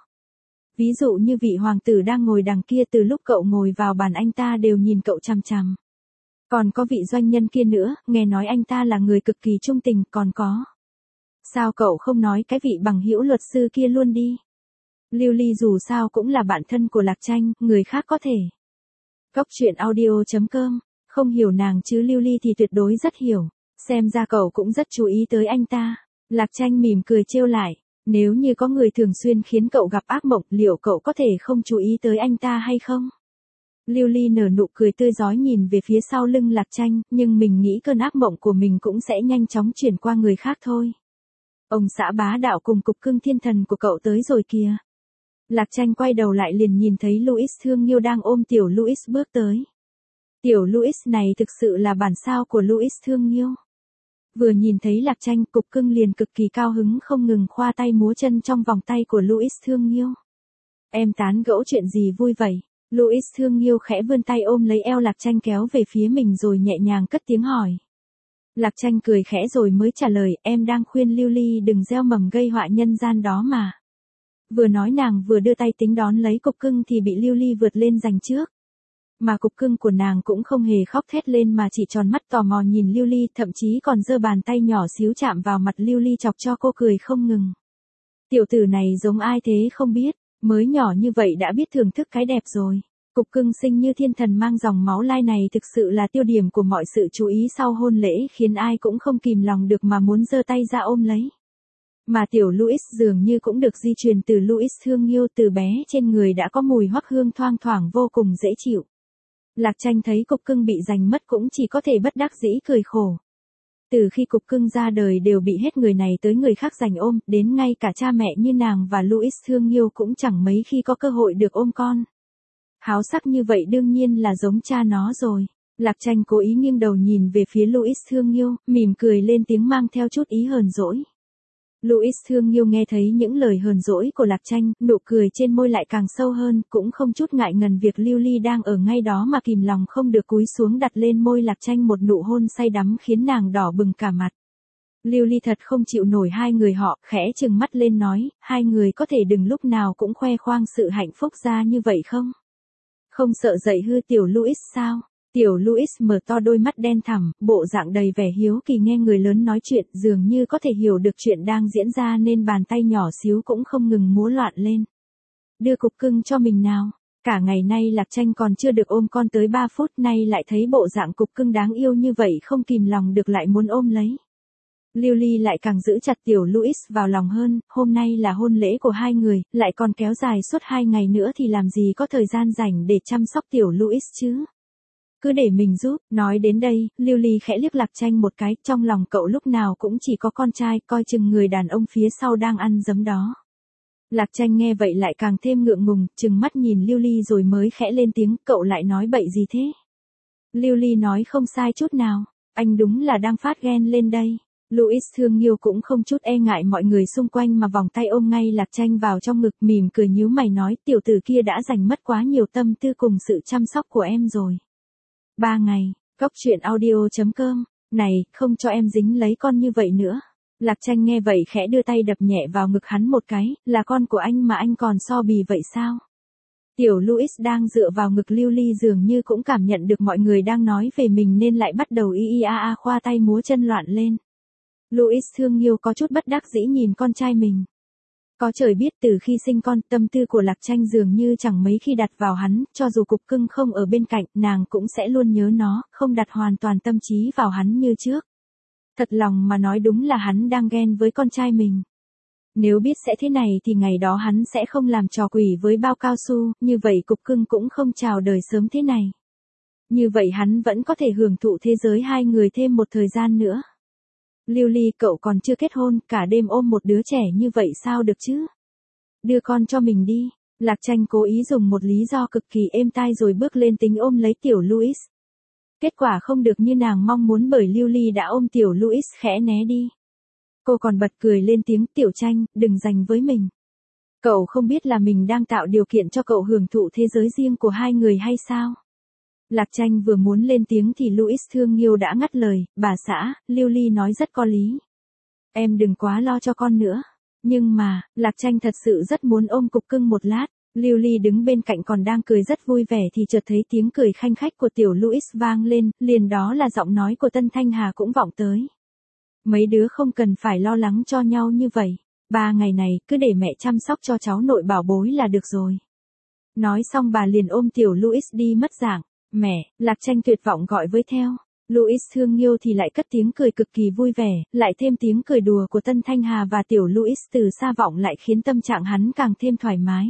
Ví dụ như vị hoàng tử đang ngồi đằng kia, từ lúc cậu ngồi vào bàn anh ta đều nhìn cậu chằm chằm. Còn có vị doanh nhân kia nữa, nghe nói anh ta là người cực kỳ trung tình, còn có. Sao cậu không nói cái vị bằng hữu luật sư kia luôn đi? Lưu Ly dù sao cũng là bạn thân của Lạc Tranh, người khác có thể. Cóc truyện audio.com, không hiểu nàng chứ Lưu Ly thì tuyệt đối rất hiểu, xem ra cậu cũng rất chú ý tới anh ta. Lạc Tranh mỉm cười trêu lại, nếu như có người thường xuyên khiến cậu gặp ác mộng, liệu cậu có thể không chú ý tới anh ta hay không? Lưu Ly nở nụ cười tươi rói nhìn về phía sau lưng Lạc Tranh, nhưng mình nghĩ cơn ác mộng của mình cũng sẽ nhanh chóng chuyển qua người khác thôi. Ông xã bá đạo cùng cục cưng thiên thần của cậu tới rồi kìa. Lạc Tranh quay đầu lại liền nhìn thấy Louis thương yêu đang ôm tiểu Louis bước tới. Tiểu Louis này thực sự là bản sao của Louis thương yêu. Vừa nhìn thấy Lạc Tranh, Cục Cưng liền cực kỳ cao hứng không ngừng khoa tay múa chân trong vòng tay của Louis thương yêu. Em tán gẫu chuyện gì vui vậy? Louis thương yêu khẽ vươn tay ôm lấy eo Lạc Tranh kéo về phía mình rồi nhẹ nhàng cất tiếng hỏi. Lạc Tranh cười khẽ rồi mới trả lời, em đang khuyên Lưu Ly đừng gieo mầm gây họa nhân gian đó mà. Vừa nói nàng vừa đưa tay tính đón lấy Cục Cưng thì bị Lưu Ly vượt lên giành trước. Mà Cục Cưng của nàng cũng không hề khóc thét lên mà chỉ tròn mắt tò mò nhìn Lưu Ly, thậm chí còn giơ bàn tay nhỏ xíu chạm vào mặt Lưu Ly chọc cho cô cười không ngừng. Tiểu tử này giống ai thế không biết, mới nhỏ như vậy đã biết thưởng thức cái đẹp rồi. Cục Cưng xinh như thiên thần mang dòng máu lai này thực sự là tiêu điểm của mọi sự chú ý sau hôn lễ, khiến ai cũng không kìm lòng được mà muốn giơ tay ra ôm lấy. Mà tiểu Louis dường như cũng được di truyền từ Louis thương yêu, từ bé trên người đã có mùi hoắc hương thoang thoảng vô cùng dễ chịu. Lạc Tranh thấy Cục Cưng bị giành mất cũng chỉ có thể bất đắc dĩ cười khổ. Từ khi Cục Cưng ra đời đều bị hết người này tới người khác giành ôm, đến ngay cả cha mẹ như nàng và Louis thương yêu cũng chẳng mấy khi có cơ hội được ôm con. Háo sắc như vậy đương nhiên là giống cha nó rồi. Lạc Tranh cố ý nghiêng đầu nhìn về phía Louis thương yêu, mỉm cười lên tiếng mang theo chút ý hờn dỗi. Louis thương yêu nghe thấy những lời hờn dỗi của Lạc Tranh, nụ cười trên môi lại càng sâu hơn, cũng không chút ngại ngần việc Lưu Ly đang ở ngay đó mà kìm lòng không được cúi xuống đặt lên môi Lạc Tranh một nụ hôn say đắm khiến nàng đỏ bừng cả mặt. Lưu Ly thật không chịu nổi hai người họ, khẽ trừng mắt lên nói, hai người có thể đừng lúc nào cũng khoe khoang sự hạnh phúc ra như vậy không? Không sợ dậy hư tiểu Louis sao? Tiểu Louis mở to đôi mắt đen thẳm, bộ dạng đầy vẻ hiếu kỳ nghe người lớn nói chuyện, dường như có thể hiểu được chuyện đang diễn ra nên bàn tay nhỏ xíu cũng không ngừng múa loạn lên. Đưa Cục Cưng cho mình nào. Cả ngày nay Lạc Tranh còn chưa được ôm con tới 3 phút, nay lại thấy bộ dạng Cục Cưng đáng yêu như vậy không kìm lòng được lại muốn ôm lấy. Lưu Ly lại càng giữ chặt tiểu Louis vào lòng hơn, hôm nay là hôn lễ của hai người, lại còn kéo dài suốt 2 ngày nữa thì làm gì có thời gian rảnh để chăm sóc tiểu Louis chứ. Cứ để mình giúp, nói đến đây, Lưu Ly khẽ liếc Lạc Tranh một cái, trong lòng cậu lúc nào cũng chỉ có con trai, coi chừng người đàn ông phía sau đang ăn giấm đó. Lạc Tranh nghe vậy lại càng thêm ngượng ngùng, trừng mắt nhìn Lưu Ly rồi mới khẽ lên tiếng, cậu lại nói bậy gì thế? Lưu Ly nói không sai chút nào, anh đúng là đang phát ghen lên đây. Louis thương yêu cũng không chút e ngại mọi người xung quanh mà vòng tay ôm ngay Lạc Tranh vào trong ngực, mỉm cười nhíu mày nói, tiểu tử kia đã dành mất quá nhiều tâm tư cùng sự chăm sóc của em rồi. 3 ngày, Cóc truyện audio.com, này, không cho em dính lấy con như vậy nữa. Lạc Tranh nghe vậy khẽ đưa tay đập nhẹ vào ngực hắn một cái, là con của anh mà anh còn so bì vậy sao? Tiểu Louis đang dựa vào ngực Lưu Ly dường như cũng cảm nhận được mọi người đang nói về mình nên lại bắt đầu khoa tay múa chân loạn lên. Louis thương yêu có chút bất đắc dĩ nhìn con trai mình. Có trời biết từ khi sinh con, tâm tư của Lạc Tranh dường như chẳng mấy khi đặt vào hắn, cho dù Cục Cưng không ở bên cạnh, nàng cũng sẽ luôn nhớ nó, không đặt hoàn toàn tâm trí vào hắn như trước. Thật lòng mà nói đúng là hắn đang ghen với con trai mình. Nếu biết sẽ thế này thì ngày đó hắn sẽ không làm trò quỷ với bao cao su, như vậy Cục Cưng cũng không chào đời sớm thế này. Như vậy hắn vẫn có thể hưởng thụ thế giới hai người thêm một thời gian nữa. Lưu Ly, cậu còn chưa kết hôn, cả đêm ôm một đứa trẻ như vậy sao được chứ? Đưa con cho mình đi. Lạc Tranh cố ý dùng một lý do cực kỳ êm tai rồi bước lên tính ôm lấy tiểu Louis. Kết quả không được như nàng mong muốn bởi Lưu Ly đã ôm tiểu Louis khẽ né đi. Cô còn bật cười lên tiếng, tiểu Tranh, đừng giành với mình. Cậu không biết là mình đang tạo điều kiện cho cậu hưởng thụ thế giới riêng của hai người hay sao? Lạc Tranh vừa muốn lên tiếng thì Louis thương yêu đã ngắt lời, bà xã, Lưu Ly nói rất có lý. Em đừng quá lo cho con nữa. Nhưng mà, Lạc Tranh thật sự rất muốn ôm Cục Cưng một lát. Lưu Ly đứng bên cạnh còn đang cười rất vui vẻ thì chợt thấy tiếng cười khanh khách của tiểu Louis vang lên, liền đó là giọng nói của Tân Thanh Hà cũng vọng tới. Mấy đứa không cần phải lo lắng cho nhau như vậy. 3 ngày này cứ để mẹ chăm sóc cho cháu nội bảo bối là được rồi. Nói xong bà liền ôm tiểu Louis đi mất dạng. Mẹ, Lạc Tranh tuyệt vọng gọi với theo. Louis thương yêu thì lại cất tiếng cười cực kỳ vui vẻ, lại thêm tiếng cười đùa của Tân Thanh Hà và tiểu Louis từ xa vọng lại khiến tâm trạng hắn càng thêm thoải mái.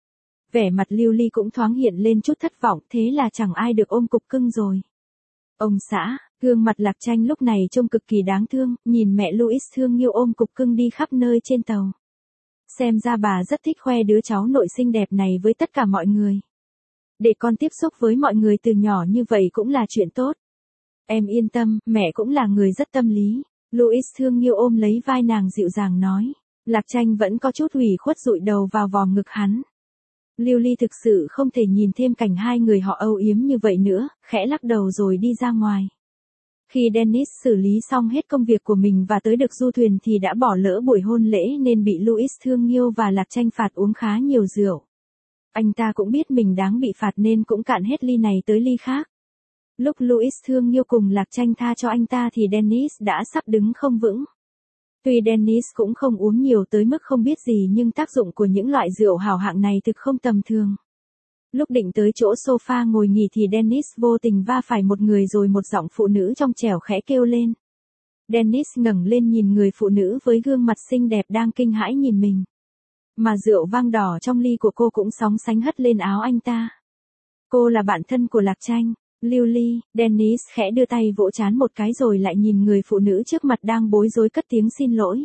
Vẻ mặt Lưu Ly cũng thoáng hiện lên chút thất vọng, thế là chẳng ai được ôm Cục Cưng rồi. Ông xã, gương mặt Lạc Tranh lúc này trông cực kỳ đáng thương, nhìn mẹ Louis thương yêu ôm Cục Cưng đi khắp nơi trên tàu. Xem ra bà rất thích khoe đứa cháu nội xinh đẹp này với tất cả mọi người. Để con tiếp xúc với mọi người từ nhỏ như vậy cũng là chuyện tốt. Em yên tâm, mẹ cũng là người rất tâm lý. Louis thương yêu ôm lấy vai nàng dịu dàng nói. Lạc Tranh vẫn có chút ủy khuất dụi đầu vào vòng ngực hắn. Lily thực sự không thể nhìn thêm cảnh hai người họ âu yếm như vậy nữa, khẽ lắc đầu rồi đi ra ngoài. Khi Dennis xử lý xong hết công việc của mình và tới được du thuyền thì đã bỏ lỡ buổi hôn lễ nên bị Louis thương yêu và Lạc Tranh phạt uống khá nhiều rượu. Anh ta cũng biết mình đáng bị phạt nên cũng cạn hết ly này tới ly khác. Lúc Louis thương yêu cùng Lạc Tranh tha cho anh ta thì Dennis đã sắp đứng không vững. Tuy Dennis cũng không uống nhiều tới mức không biết gì nhưng tác dụng của những loại rượu hảo hạng này thực không tầm thường. Lúc định tới chỗ sofa ngồi nghỉ thì Dennis vô tình va phải một người rồi một giọng phụ nữ trong trẻo khẽ kêu lên. Dennis ngẩng lên nhìn người phụ nữ với gương mặt xinh đẹp đang kinh hãi nhìn mình. Mà rượu vang đỏ trong ly của cô cũng sóng sánh hất lên áo anh ta. Cô là bạn thân của Lạc Tranh. Lily, Dennis khẽ đưa tay vỗ trán một cái rồi lại nhìn người phụ nữ trước mặt đang bối rối cất tiếng xin lỗi.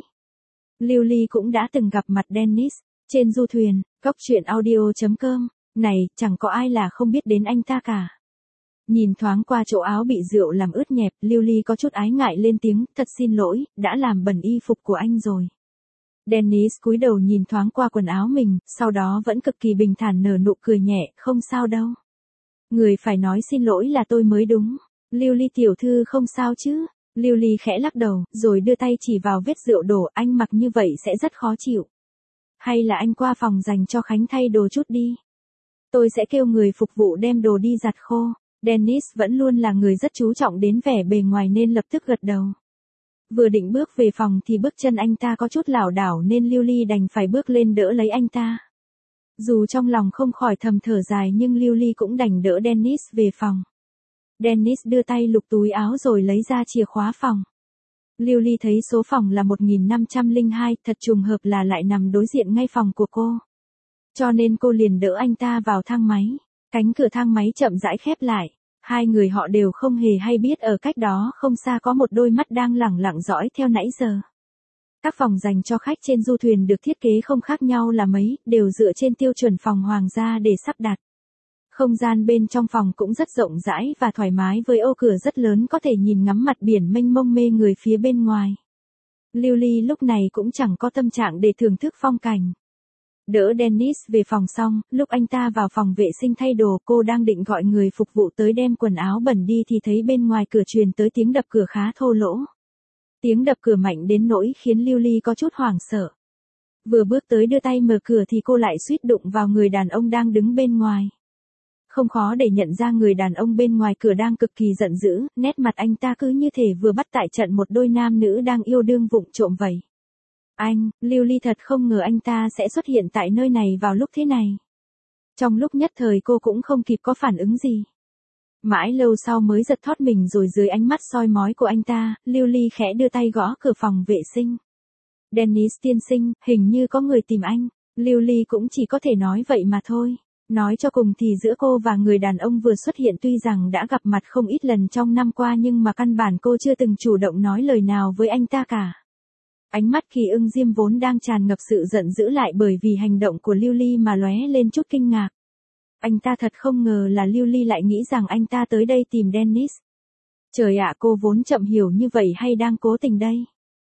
Lily cũng đã từng gặp mặt Dennis, trên du thuyền, cóc truyện audio.com, này, chẳng có ai là không biết đến anh ta cả. Nhìn thoáng qua chỗ áo bị rượu làm ướt nhẹp, Lily có chút ái ngại lên tiếng, thật xin lỗi, đã làm bẩn y phục của anh rồi. Dennis cúi đầu nhìn thoáng qua quần áo mình, sau đó vẫn cực kỳ bình thản nở nụ cười nhẹ, không sao đâu. Người phải nói xin lỗi là tôi mới đúng. Lily tiểu thư không sao chứ? Lily khẽ lắc đầu, rồi đưa tay chỉ vào vết rượu đổ, anh mặc như vậy sẽ rất khó chịu. Hay là anh qua phòng dành cho Khánh thay đồ chút đi. Tôi sẽ kêu người phục vụ đem đồ đi giặt khô. Dennis vẫn luôn là người rất chú trọng đến vẻ bề ngoài nên lập tức gật đầu. Vừa định bước về phòng thì bước chân anh ta có chút lảo đảo nên Lily đành phải bước lên đỡ lấy anh ta. Dù trong lòng không khỏi thầm thở dài nhưng Lily cũng đành đỡ Dennis về phòng. Dennis đưa tay lục túi áo rồi lấy ra chìa khóa phòng. Lily thấy số phòng là 1502, thật trùng hợp là lại nằm đối diện ngay phòng của cô. Cho nên cô liền đỡ anh ta vào thang máy. Cánh cửa thang máy chậm rãi khép lại. Hai người họ đều không hề hay biết ở cách đó không xa có một đôi mắt đang lẳng lặng dõi theo nãy giờ. Các phòng dành cho khách trên du thuyền được thiết kế không khác nhau là mấy, đều dựa trên tiêu chuẩn phòng hoàng gia để sắp đặt. Không gian bên trong phòng cũng rất rộng rãi và thoải mái với ô cửa rất lớn có thể nhìn ngắm mặt biển mênh mông mê người phía bên ngoài. Lily lúc này cũng chẳng có tâm trạng để thưởng thức phong cảnh. Đỡ Dennis về phòng xong, lúc anh ta vào phòng vệ sinh thay đồ cô đang định gọi người phục vụ tới đem quần áo bẩn đi thì thấy bên ngoài cửa truyền tới tiếng đập cửa khá thô lỗ. Tiếng đập cửa mạnh đến nỗi khiến Lily có chút hoảng sợ. Vừa bước tới đưa tay mở cửa thì cô lại suýt đụng vào người đàn ông đang đứng bên ngoài. Không khó để nhận ra người đàn ông bên ngoài cửa đang cực kỳ giận dữ, nét mặt anh ta cứ như thể vừa bắt tại trận một đôi nam nữ đang yêu đương vụng trộm vậy. Anh, Lily thật không ngờ anh ta sẽ xuất hiện tại nơi này vào lúc thế này. Trong lúc nhất thời cô cũng không kịp có phản ứng gì. Mãi lâu sau mới giật thót mình rồi dưới ánh mắt soi mói của anh ta, Lily khẽ đưa tay gõ cửa phòng vệ sinh. Dennis tiên sinh, hình như có người tìm anh. Lily cũng chỉ có thể nói vậy mà thôi. Nói cho cùng thì giữa cô và người đàn ông vừa xuất hiện tuy rằng đã gặp mặt không ít lần trong năm qua nhưng mà căn bản cô chưa từng chủ động nói lời nào với anh ta cả. Ánh mắt Kỳ Ưng Diêm vốn đang tràn ngập sự giận dữ lại bởi vì hành động của Lily mà lóe lên chút kinh ngạc. Anh ta thật không ngờ là Lily lại nghĩ rằng anh ta tới đây tìm Dennis. Trời ạ, cô vốn chậm hiểu như vậy hay đang cố tình đây?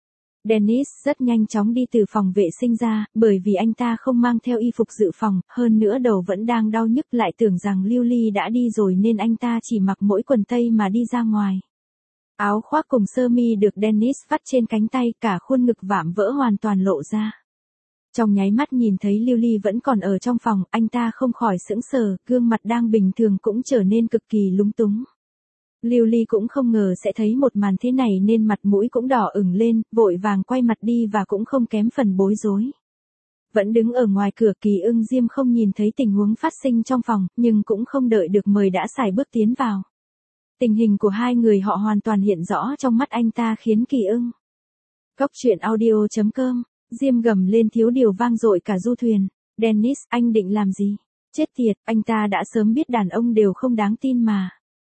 Dennis rất nhanh chóng đi từ phòng vệ sinh ra, bởi vì anh ta không mang theo y phục dự phòng, hơn nữa đầu vẫn đang đau nhức lại tưởng rằng Lily đã đi rồi nên anh ta chỉ mặc mỗi quần tây mà đi ra ngoài. Áo khoác cùng sơ mi được Dennis vắt trên cánh tay, cả khuôn ngực vạm vỡ hoàn toàn lộ ra. Trong nháy mắt nhìn thấy Lily vẫn còn ở trong phòng, anh ta không khỏi sững sờ, gương mặt đang bình thường cũng trở nên cực kỳ lúng túng. Lily cũng không ngờ sẽ thấy một màn thế này nên mặt mũi cũng đỏ ửng lên, vội vàng quay mặt đi và cũng không kém phần bối rối. Vẫn đứng ở ngoài cửa, Kỳ Ưng Diêm không nhìn thấy tình huống phát sinh trong phòng, nhưng cũng không đợi được mời đã sải bước tiến vào. Tình hình của hai người họ hoàn toàn hiện rõ trong mắt anh ta khiến Kỳ Ưng. Cóc truyện audio.com, Diêm gầm lên thiếu điều vang dội cả du thuyền. Dennis, anh định làm gì? Chết tiệt, anh ta đã sớm biết đàn ông đều không đáng tin mà.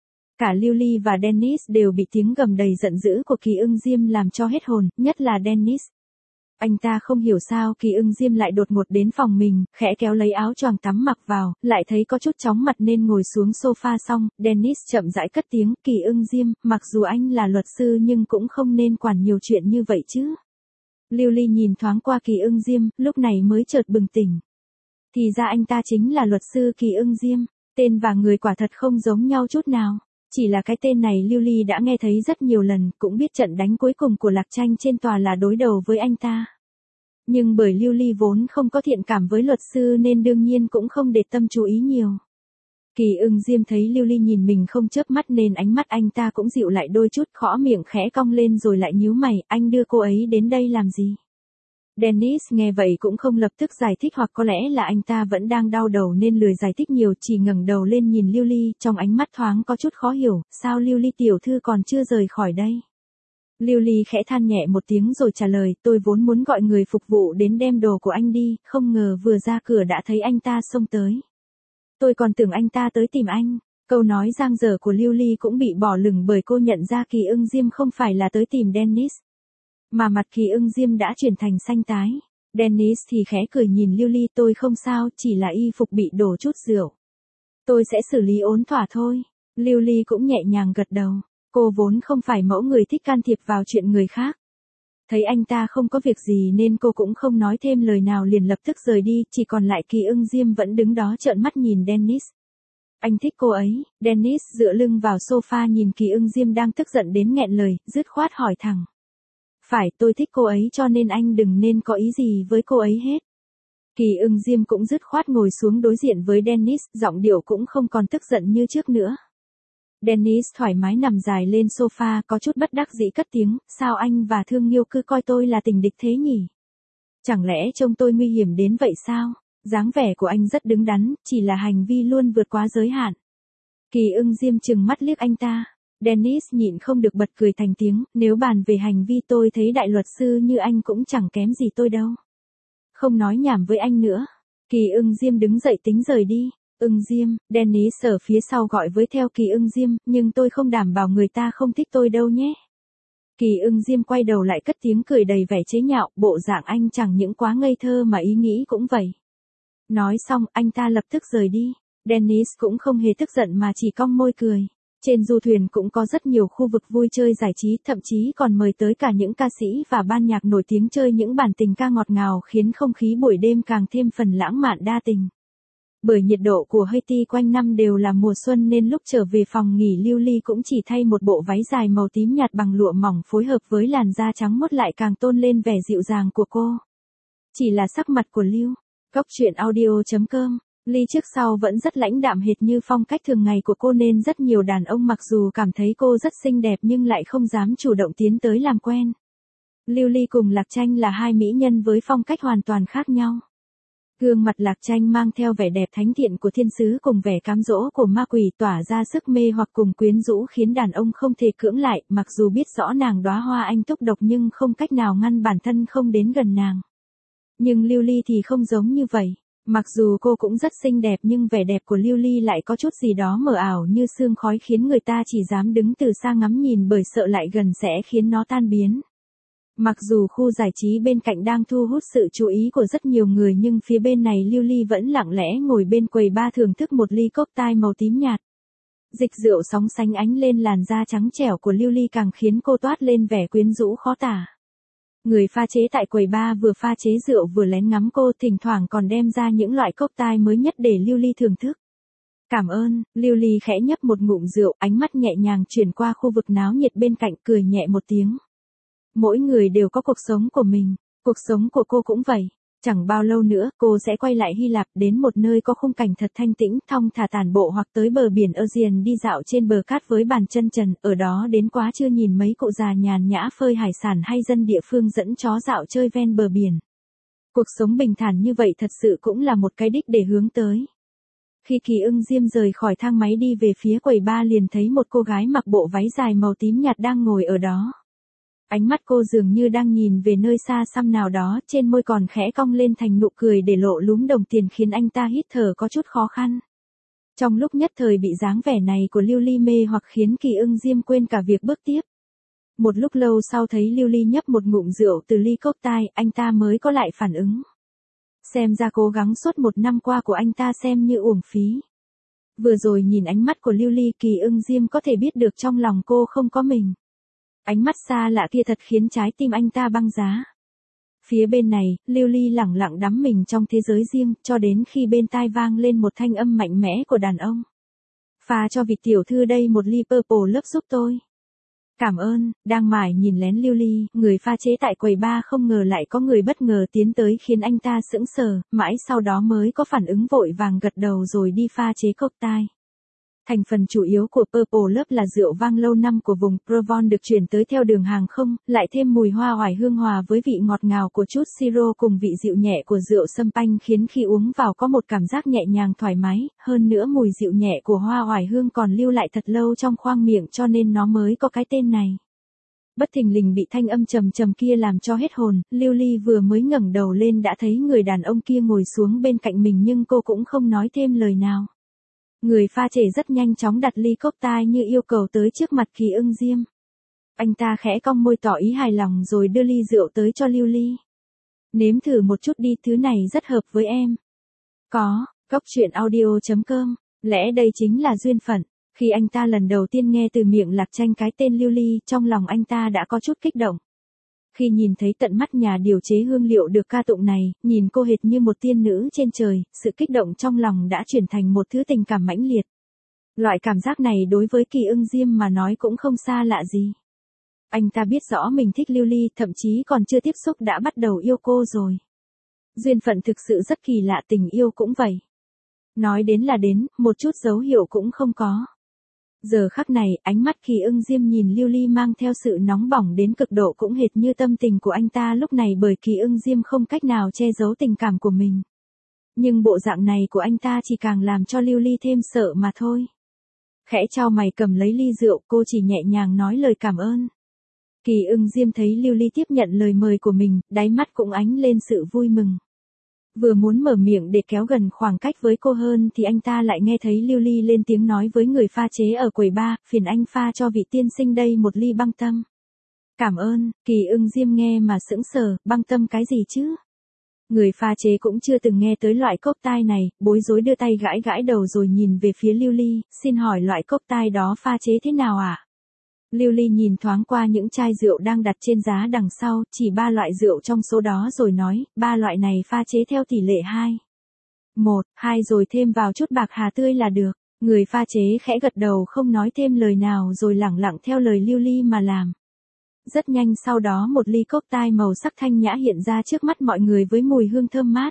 Cả Lily và Dennis đều bị tiếng gầm đầy giận dữ của Kỳ Ưng Diêm làm cho hết hồn, nhất là Dennis. Anh ta không hiểu sao Kỳ Ưng Diêm lại đột ngột đến phòng mình, khẽ kéo lấy áo choàng tắm mặc vào, lại thấy có chút chóng mặt nên ngồi xuống sofa xong, Dennis chậm rãi cất tiếng, Kỳ Ưng Diêm, mặc dù anh là luật sư nhưng cũng không nên quản nhiều chuyện như vậy chứ. Lưu Ly nhìn thoáng qua Kỳ Ưng Diêm, lúc này mới chợt bừng tỉnh. Thì ra anh ta chính là luật sư Kỳ Ưng Diêm, tên và người quả thật không giống nhau chút nào. Chỉ là cái tên này Lưu Ly đã nghe thấy rất nhiều lần, cũng biết trận đánh cuối cùng của Lạc Tranh trên tòa là đối đầu với anh ta. Nhưng bởi Lưu Ly vốn không có thiện cảm với luật sư nên đương nhiên cũng không để tâm chú ý nhiều. Kỳ Ưng Diêm thấy Lưu Ly nhìn mình không chớp mắt nên ánh mắt anh ta cũng dịu lại đôi chút, khõ miệng khẽ cong lên rồi lại nhíu mày, anh đưa cô ấy đến đây làm gì? Dennis nghe vậy cũng không lập tức giải thích, hoặc có lẽ là anh ta vẫn đang đau đầu nên lười giải thích nhiều, chỉ ngẩng đầu lên nhìn Lưu Ly, trong ánh mắt thoáng có chút khó hiểu, sao Lưu Ly tiểu thư còn chưa rời khỏi đây? Lưu Ly khẽ than nhẹ một tiếng rồi trả lời, tôi vốn muốn gọi người phục vụ đến đem đồ của anh đi, không ngờ vừa ra cửa đã thấy anh ta xông tới. Tôi còn tưởng anh ta tới tìm anh. Câu nói dang dở của Lưu Ly cũng bị bỏ lửng bởi cô nhận ra Kỳ Ưng Diêm không phải là tới tìm Dennis, mà mặt Kỳ Ưng Diêm đã chuyển thành xanh tái. Dennis thì khẽ cười nhìn Lưu Ly, tôi không sao, chỉ là y phục bị đổ chút rượu. Tôi sẽ xử lý ổn thỏa thôi. Lưu Ly cũng nhẹ nhàng gật đầu. Cô vốn không phải mẫu người thích can thiệp vào chuyện người khác. Thấy anh ta không có việc gì nên cô cũng không nói thêm lời nào, liền lập tức rời đi, chỉ còn lại Kỳ Ưng Diêm vẫn đứng đó trợn mắt nhìn Dennis. Anh thích cô ấy. Dennis dựa lưng vào sofa nhìn Kỳ Ưng Diêm đang tức giận đến nghẹn lời, dứt khoát hỏi thẳng. Phải, tôi thích cô ấy cho nên anh đừng nên có ý gì với cô ấy hết. Kỳ Ưng Diêm cũng dứt khoát ngồi xuống đối diện với Dennis, giọng điệu cũng không còn tức giận như trước nữa. Dennis thoải mái nằm dài lên sofa, có chút bất đắc dĩ cất tiếng, sao anh và Thương Nghiêu cứ coi tôi là tình địch thế nhỉ? Chẳng lẽ trông tôi nguy hiểm đến vậy sao? Dáng vẻ của anh rất đứng đắn, chỉ là hành vi luôn vượt quá giới hạn. Kỳ Ưng Diêm trừng mắt liếc anh ta. Dennis nhịn không được bật cười thành tiếng, nếu bàn về hành vi tôi thấy đại luật sư như anh cũng chẳng kém gì tôi đâu. Không nói nhảm với anh nữa. Kỳ Ưng Diêm đứng dậy tính rời đi. Ưng Diêm, Dennis ở phía sau gọi với theo Kỳ Ưng Diêm, nhưng tôi không đảm bảo người ta không thích tôi đâu nhé. Kỳ Ưng Diêm quay đầu lại cất tiếng cười đầy vẻ chế nhạo, bộ dạng anh chẳng những quá ngây thơ mà ý nghĩ cũng vậy. Nói xong, anh ta lập tức rời đi. Dennis cũng không hề tức giận mà chỉ cong môi cười. Trên du thuyền cũng có rất nhiều khu vực vui chơi giải trí, thậm chí còn mời tới cả những ca sĩ và ban nhạc nổi tiếng chơi những bản tình ca ngọt ngào khiến không khí buổi đêm càng thêm phần lãng mạn đa tình. Bởi nhiệt độ của Haiti quanh năm đều là mùa xuân nên lúc trở về phòng nghỉ Lưu Ly cũng chỉ thay một bộ váy dài màu tím nhạt bằng lụa mỏng phối hợp với làn da trắng mốt lại càng tôn lên vẻ dịu dàng của cô. Chỉ là sắc mặt của Lưu. Góc truyện audio.com. Ly trước sau vẫn rất lãnh đạm hệt như phong cách thường ngày của cô nên rất nhiều đàn ông mặc dù cảm thấy cô rất xinh đẹp nhưng lại không dám chủ động tiến tới làm quen. Lưu Ly cùng Lạc Tranh là hai mỹ nhân với phong cách hoàn toàn khác nhau. Gương mặt Lạc Tranh mang theo vẻ đẹp thánh thiện của thiên sứ cùng vẻ cám dỗ của ma quỷ tỏa ra sức mê hoặc cùng quyến rũ khiến đàn ông không thể cưỡng lại, mặc dù biết rõ nàng đóa hoa anh túc độc nhưng không cách nào ngăn bản thân không đến gần nàng. Nhưng Lưu Ly thì không giống như vậy. Mặc dù cô cũng rất xinh đẹp nhưng vẻ đẹp của Lưu Ly lại có chút gì đó mờ ảo như sương khói khiến người ta chỉ dám đứng từ xa ngắm nhìn bởi sợ lại gần sẽ khiến nó tan biến. Mặc dù khu giải trí bên cạnh đang thu hút sự chú ý của rất nhiều người nhưng phía bên này Lưu Ly vẫn lặng lẽ ngồi bên quầy bar thưởng thức một ly cocktail màu tím nhạt. Dịch rượu sóng sánh ánh lên làn da trắng trẻo của Lưu Ly càng khiến cô toát lên vẻ quyến rũ khó tả. Người pha chế tại quầy bar vừa pha chế rượu vừa lén ngắm cô, thỉnh thoảng còn đem ra những loại cocktail mới nhất để Lưu Ly thưởng thức. Cảm ơn, Lưu Ly khẽ nhấp một ngụm rượu, ánh mắt nhẹ nhàng chuyển qua khu vực náo nhiệt bên cạnh, cười nhẹ một tiếng. Mỗi người đều có cuộc sống của mình, cuộc sống của cô cũng vậy. Chẳng bao lâu nữa, cô sẽ quay lại Hy Lạp đến một nơi có khung cảnh thật thanh tĩnh, thong thả tản bộ hoặc tới bờ biển Aegean đi dạo trên bờ cát với bàn chân trần, ở đó đến quá trưa nhìn mấy cụ già nhàn nhã phơi hải sản hay dân địa phương dẫn chó dạo chơi ven bờ biển. Cuộc sống bình thản như vậy thật sự cũng là một cái đích để hướng tới. Khi Kỳ Ưng Diêm rời khỏi thang máy đi về phía quầy bar liền thấy một cô gái mặc bộ váy dài màu tím nhạt đang ngồi ở đó. Ánh mắt cô dường như đang nhìn về nơi xa xăm nào đó, trên môi còn khẽ cong lên thành nụ cười để lộ lúm đồng tiền khiến anh ta hít thở có chút khó khăn. Trong lúc nhất thời bị dáng vẻ này của Lưu Ly mê hoặc khiến Kỳ Ưng Diêm quên cả việc bước tiếp. Một lúc lâu sau thấy Lưu Ly nhấp một ngụm rượu từ ly cốc tai, anh ta mới có lại phản ứng. Xem ra cố gắng suốt 1 năm qua của anh ta xem như uổng phí. Vừa rồi nhìn ánh mắt của Lưu Ly, Kỳ Ưng Diêm có thể biết được trong lòng cô không có mình. Ánh mắt xa lạ kia thật khiến trái tim anh ta băng giá. Phía bên này, Lưu Ly lẳng lặng đắm mình trong thế giới riêng, cho đến khi bên tai vang lên một thanh âm mạnh mẽ của đàn ông. Pha cho vị tiểu thư đây một ly Purple Love giúp tôi. Cảm ơn. Đang mải nhìn lén Lưu Ly, người pha chế tại quầy bar không ngờ lại có người bất ngờ tiến tới khiến anh ta sững sờ, mãi sau đó mới có phản ứng vội vàng gật đầu rồi đi pha chế cocktail. Thành phần chủ yếu của Purple Love là rượu vang lâu năm của vùng Provence được chuyển tới theo đường hàng không, lại thêm mùi hoa oải hương hòa với vị ngọt ngào của chút siro cùng vị dịu nhẹ của rượu sâm panh khiến khi uống vào có một cảm giác nhẹ nhàng thoải mái, hơn nữa mùi dịu nhẹ của hoa oải hương còn lưu lại thật lâu trong khoang miệng cho nên nó mới có cái tên này. Bất thình lình bị thanh âm trầm trầm kia làm cho hết hồn, Lưu Ly vừa mới ngẩng đầu lên đã thấy người đàn ông kia ngồi xuống bên cạnh mình nhưng cô cũng không nói thêm lời nào. Người pha chế rất nhanh chóng đặt ly cocktail như yêu cầu tới trước mặt Kỳ Ưng Diêm. Anh ta khẽ cong môi tỏ ý hài lòng rồi đưa ly rượu tới cho Lưu Ly. Nếm thử một chút đi, thứ này rất hợp với em. Có, coctruyện.audio.com, lẽ đây chính là duyên phận. Khi anh ta lần đầu tiên nghe từ miệng Lạc Tranh cái tên Lưu Ly, trong lòng anh ta đã có chút kích động. Khi nhìn thấy tận mắt nhà điều chế hương liệu được ca tụng này, nhìn cô hệt như một tiên nữ trên trời, sự kích động trong lòng đã chuyển thành một thứ tình cảm mãnh liệt. Loại cảm giác này đối với Kỳ Ưng Diêm mà nói cũng không xa lạ gì. Anh ta biết rõ mình thích Lưu Ly, thậm chí còn chưa tiếp xúc đã bắt đầu yêu cô rồi. Duyên phận thực sự rất kỳ lạ, tình yêu cũng vậy. Nói đến là đến, một chút dấu hiệu cũng không có. Giờ khắc này, ánh mắt Kỳ Ưng Diêm nhìn Lưu Ly mang theo sự nóng bỏng đến cực độ cũng hệt như tâm tình của anh ta lúc này, bởi Kỳ Ưng Diêm không cách nào che giấu tình cảm của mình. Nhưng bộ dạng này của anh ta chỉ càng làm cho Lưu Ly thêm sợ mà thôi. Khẽ chau mày cầm lấy ly rượu, cô chỉ nhẹ nhàng nói lời cảm ơn. Kỳ Ưng Diêm thấy Lưu Ly tiếp nhận lời mời của mình, đáy mắt cũng ánh lên sự vui mừng. Vừa muốn mở miệng để kéo gần khoảng cách với cô hơn thì anh ta lại nghe thấy Lưu Ly lên tiếng nói với người pha chế ở quầy bar, phiền anh pha cho vị tiên sinh đây một ly băng tâm. Cảm ơn. Kỳ Ưng Diêm nghe mà sững sờ, băng tâm cái gì chứ? Người pha chế cũng chưa từng nghe tới loại cocktail này, bối rối đưa tay gãi gãi đầu rồi nhìn về phía Lưu Ly, xin hỏi loại cocktail đó pha chế thế nào ạ? Lưu Ly nhìn thoáng qua những chai rượu đang đặt trên giá đằng sau, chỉ 3 loại rượu trong số đó rồi nói, 3 loại này pha chế theo tỷ lệ 2. 1, 2 rồi thêm vào chút bạc hà tươi là được. Người pha chế khẽ gật đầu không nói thêm lời nào rồi lẳng lặng theo lời Lưu Ly mà làm. Rất nhanh sau đó một ly cocktail màu sắc thanh nhã hiện ra trước mắt mọi người với mùi hương thơm mát.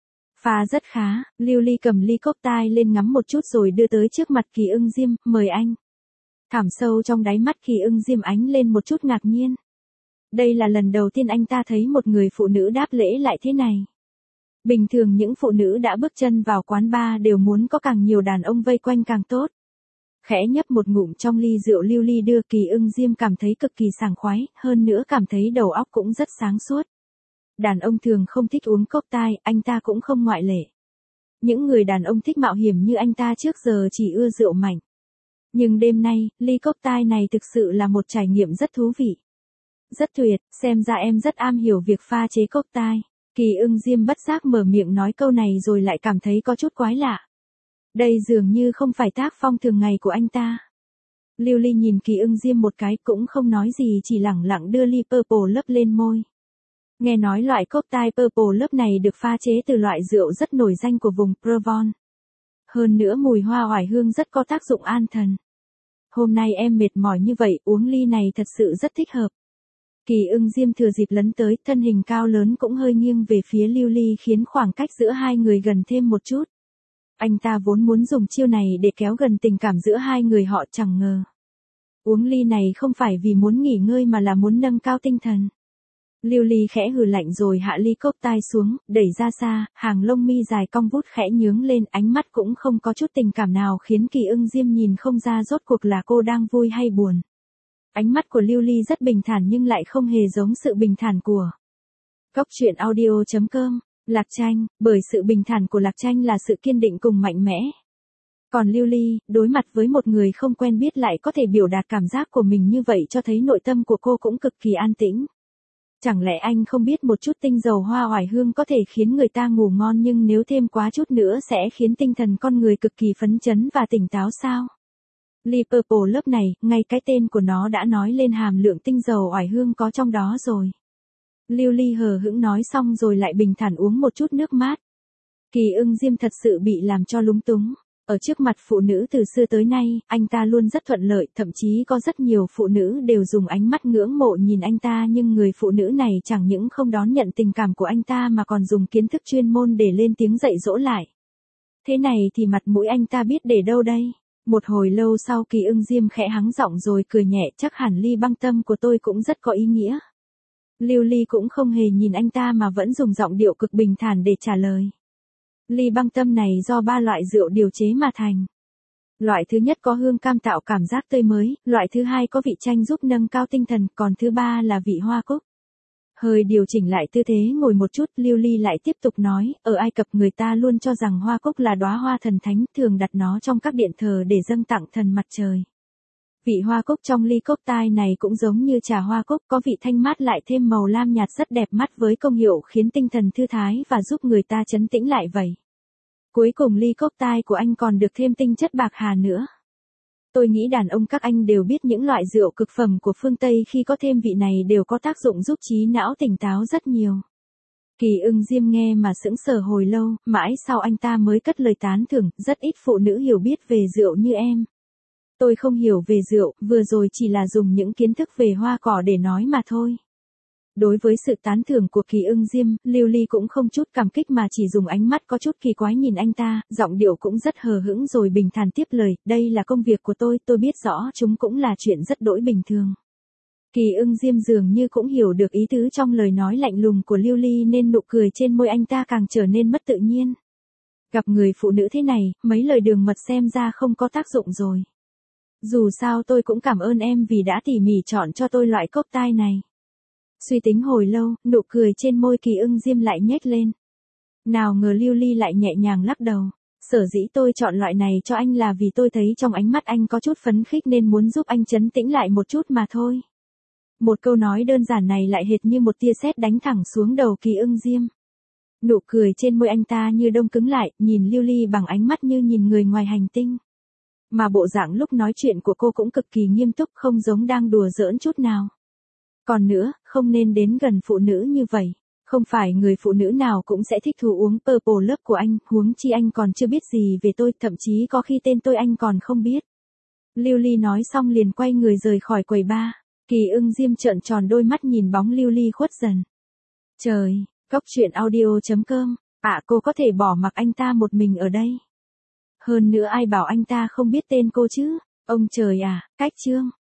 Pha rất khá, Lưu Ly cầm ly cocktail lên ngắm một chút rồi đưa tới trước mặt Kỳ Ưng Diêm, mời anh. Thẳm sâu trong đáy mắt Kỳ Ưng Diêm ánh lên một chút ngạc nhiên. Đây là lần đầu tiên anh ta thấy một người phụ nữ đáp lễ lại thế này. Bình thường những phụ nữ đã bước chân vào quán bar đều muốn có càng nhiều đàn ông vây quanh càng tốt. Khẽ nhấp một ngụm trong ly rượu Lưu Ly đưa, Kỳ Ưng Diêm cảm thấy cực kỳ sảng khoái, hơn nữa cảm thấy đầu óc cũng rất sáng suốt. Đàn ông thường không thích uống cocktail, anh ta cũng không ngoại lệ. Những người đàn ông thích mạo hiểm như anh ta trước giờ chỉ ưa rượu mạnh. Nhưng đêm nay, ly cocktail này thực sự là một trải nghiệm rất thú vị. Rất tuyệt, xem ra em rất am hiểu việc pha chế cocktail. Kỳ Ưng Diêm bất giác mở miệng nói câu này rồi lại cảm thấy có chút quái lạ. Đây dường như không phải tác phong thường ngày của anh ta. Lưu Ly nhìn Kỳ Ưng Diêm một cái cũng không nói gì, chỉ lẳng lặng đưa ly Purple Love lên môi. Nghe nói loại cocktail Purple Love này được pha chế từ loại rượu rất nổi danh của vùng Provence. Hơn nữa mùi hoa oải hương rất có tác dụng an thần. Hôm nay em mệt mỏi như vậy, uống ly này thật sự rất thích hợp. Kỳ Ưng Diêm thừa dịp lấn tới, thân hình cao lớn cũng hơi nghiêng về phía Lưu Ly khiến khoảng cách giữa hai người gần thêm một chút. Anh ta vốn muốn dùng chiêu này để kéo gần tình cảm giữa hai người họ, chẳng ngờ. Uống ly này không phải vì muốn nghỉ ngơi mà là muốn nâng cao tinh thần. Lưu Ly khẽ hừ lạnh rồi hạ ly cocktail xuống, đẩy ra xa, hàng lông mi dài cong vút khẽ nhướng lên, ánh mắt cũng không có chút tình cảm nào khiến Kỳ Ưng Diêm nhìn không ra rốt cuộc là cô đang vui hay buồn. Ánh mắt của Lưu Ly rất bình thản nhưng lại không hề giống sự bình thản của coctruyện.audio.com. Lạc Tranh, bởi sự bình thản của Lạc Tranh là sự kiên định cùng mạnh mẽ. Còn Lưu Ly, đối mặt với một người không quen biết lại có thể biểu đạt cảm giác của mình như vậy cho thấy nội tâm của cô cũng cực kỳ an tĩnh. Chẳng lẽ anh không biết một chút tinh dầu hoa oải hương có thể khiến người ta ngủ ngon nhưng nếu thêm quá chút nữa sẽ khiến tinh thần con người cực kỳ phấn chấn và tỉnh táo sao? Ly Purple lớp này, ngay cái tên của nó đã nói lên hàm lượng tinh dầu oải hương có trong đó rồi. Lưu Ly hờ hững nói xong rồi lại bình thản uống một chút nước mát. Kỳ Ưng Diêm thật sự bị làm cho lúng túng. Ở trước mặt phụ nữ từ xưa tới nay, anh ta luôn rất thuận lợi, thậm chí có rất nhiều phụ nữ đều dùng ánh mắt ngưỡng mộ nhìn anh ta nhưng người phụ nữ này chẳng những không đón nhận tình cảm của anh ta mà còn dùng kiến thức chuyên môn để lên tiếng dạy dỗ lại. Thế này thì mặt mũi anh ta biết để đâu đây? Một hồi lâu sau Kỳ Ưng Diêm khẽ hắng giọng rồi cười nhẹ, chắc hẳn ly băng tâm của tôi cũng rất có ý nghĩa. Lưu Ly cũng không hề nhìn anh ta mà vẫn dùng giọng điệu cực bình thản để trả lời. Ly băng tâm này do 3 loại rượu điều chế mà thành. Loại thứ nhất có hương cam tạo cảm giác tươi mới, loại thứ hai có vị chanh giúp nâng cao tinh thần, còn thứ ba là vị hoa cúc. Hơi điều chỉnh lại tư thế ngồi một chút, Lưu Ly lại tiếp tục nói, ở Ai Cập người ta luôn cho rằng hoa cúc là đóa hoa thần thánh, thường đặt nó trong các điện thờ để dâng tặng thần mặt trời. Vị hoa cúc trong ly cốc tai này cũng giống như trà hoa cúc, có vị thanh mát lại thêm màu lam nhạt rất đẹp mắt với công hiệu khiến tinh thần thư thái và giúp người ta trấn tĩnh lại vậy. Cuối cùng ly cốc tai của anh còn được thêm tinh chất bạc hà nữa. Tôi nghĩ đàn ông các anh đều biết những loại rượu cực phẩm của phương Tây khi có thêm vị này đều có tác dụng giúp trí não tỉnh táo rất nhiều. Kỳ Ưng Diêm nghe mà sững sờ hồi lâu, mãi sau anh ta mới cất lời tán thưởng, rất ít phụ nữ hiểu biết về rượu như em. Tôi không hiểu về rượu, vừa rồi chỉ là dùng những kiến thức về hoa cỏ để nói mà thôi. Đối với sự tán thưởng của Kỳ Ưng Diêm, Lưu Ly cũng không chút cảm kích mà chỉ dùng ánh mắt có chút kỳ quái nhìn anh ta, giọng điệu cũng rất hờ hững rồi bình thản tiếp lời, đây là công việc của tôi biết rõ chúng cũng là chuyện rất đỗi bình thường. Kỳ Ưng Diêm dường như cũng hiểu được ý tứ trong lời nói lạnh lùng của Lưu Ly nên nụ cười trên môi anh ta càng trở nên mất tự nhiên. Gặp người phụ nữ thế này, mấy lời đường mật xem ra không có tác dụng rồi. Dù sao tôi cũng cảm ơn em vì đã tỉ mỉ chọn cho tôi loại cốc tai này. Suy tính hồi lâu, nụ cười trên môi Kỳ Ưng Diêm lại nhếch lên. Nào ngờ Lưu Ly lại nhẹ nhàng lắc đầu. Sở dĩ tôi chọn loại này cho anh là vì tôi thấy trong ánh mắt anh có chút phấn khích nên muốn giúp anh trấn tĩnh lại một chút mà thôi. Một câu nói đơn giản này lại hệt như một tia sét đánh thẳng xuống đầu Kỳ Ưng Diêm. Nụ cười trên môi anh ta như đông cứng lại, nhìn Lưu Ly bằng ánh mắt như nhìn người ngoài hành tinh. Mà bộ dạng lúc nói chuyện của cô cũng cực kỳ nghiêm túc, không giống đang đùa giỡn chút nào. Còn nữa, không nên đến gần phụ nữ như vậy. Không phải người phụ nữ nào cũng sẽ thích thú uống Purple lớp của anh, huống chi anh còn chưa biết gì về tôi, thậm chí có khi tên tôi anh còn không biết. Lưu Ly nói xong liền quay người rời khỏi quầy bar. Kỳ Ưng Diêm trợn tròn đôi mắt nhìn bóng Lưu Ly khuất dần. Trời, Cóc Truyện Audio.com, cô có thể bỏ mặc anh ta một mình ở đây. Hơn nữa ai bảo anh ta không biết tên cô chứ? Ông trời à, cách chương.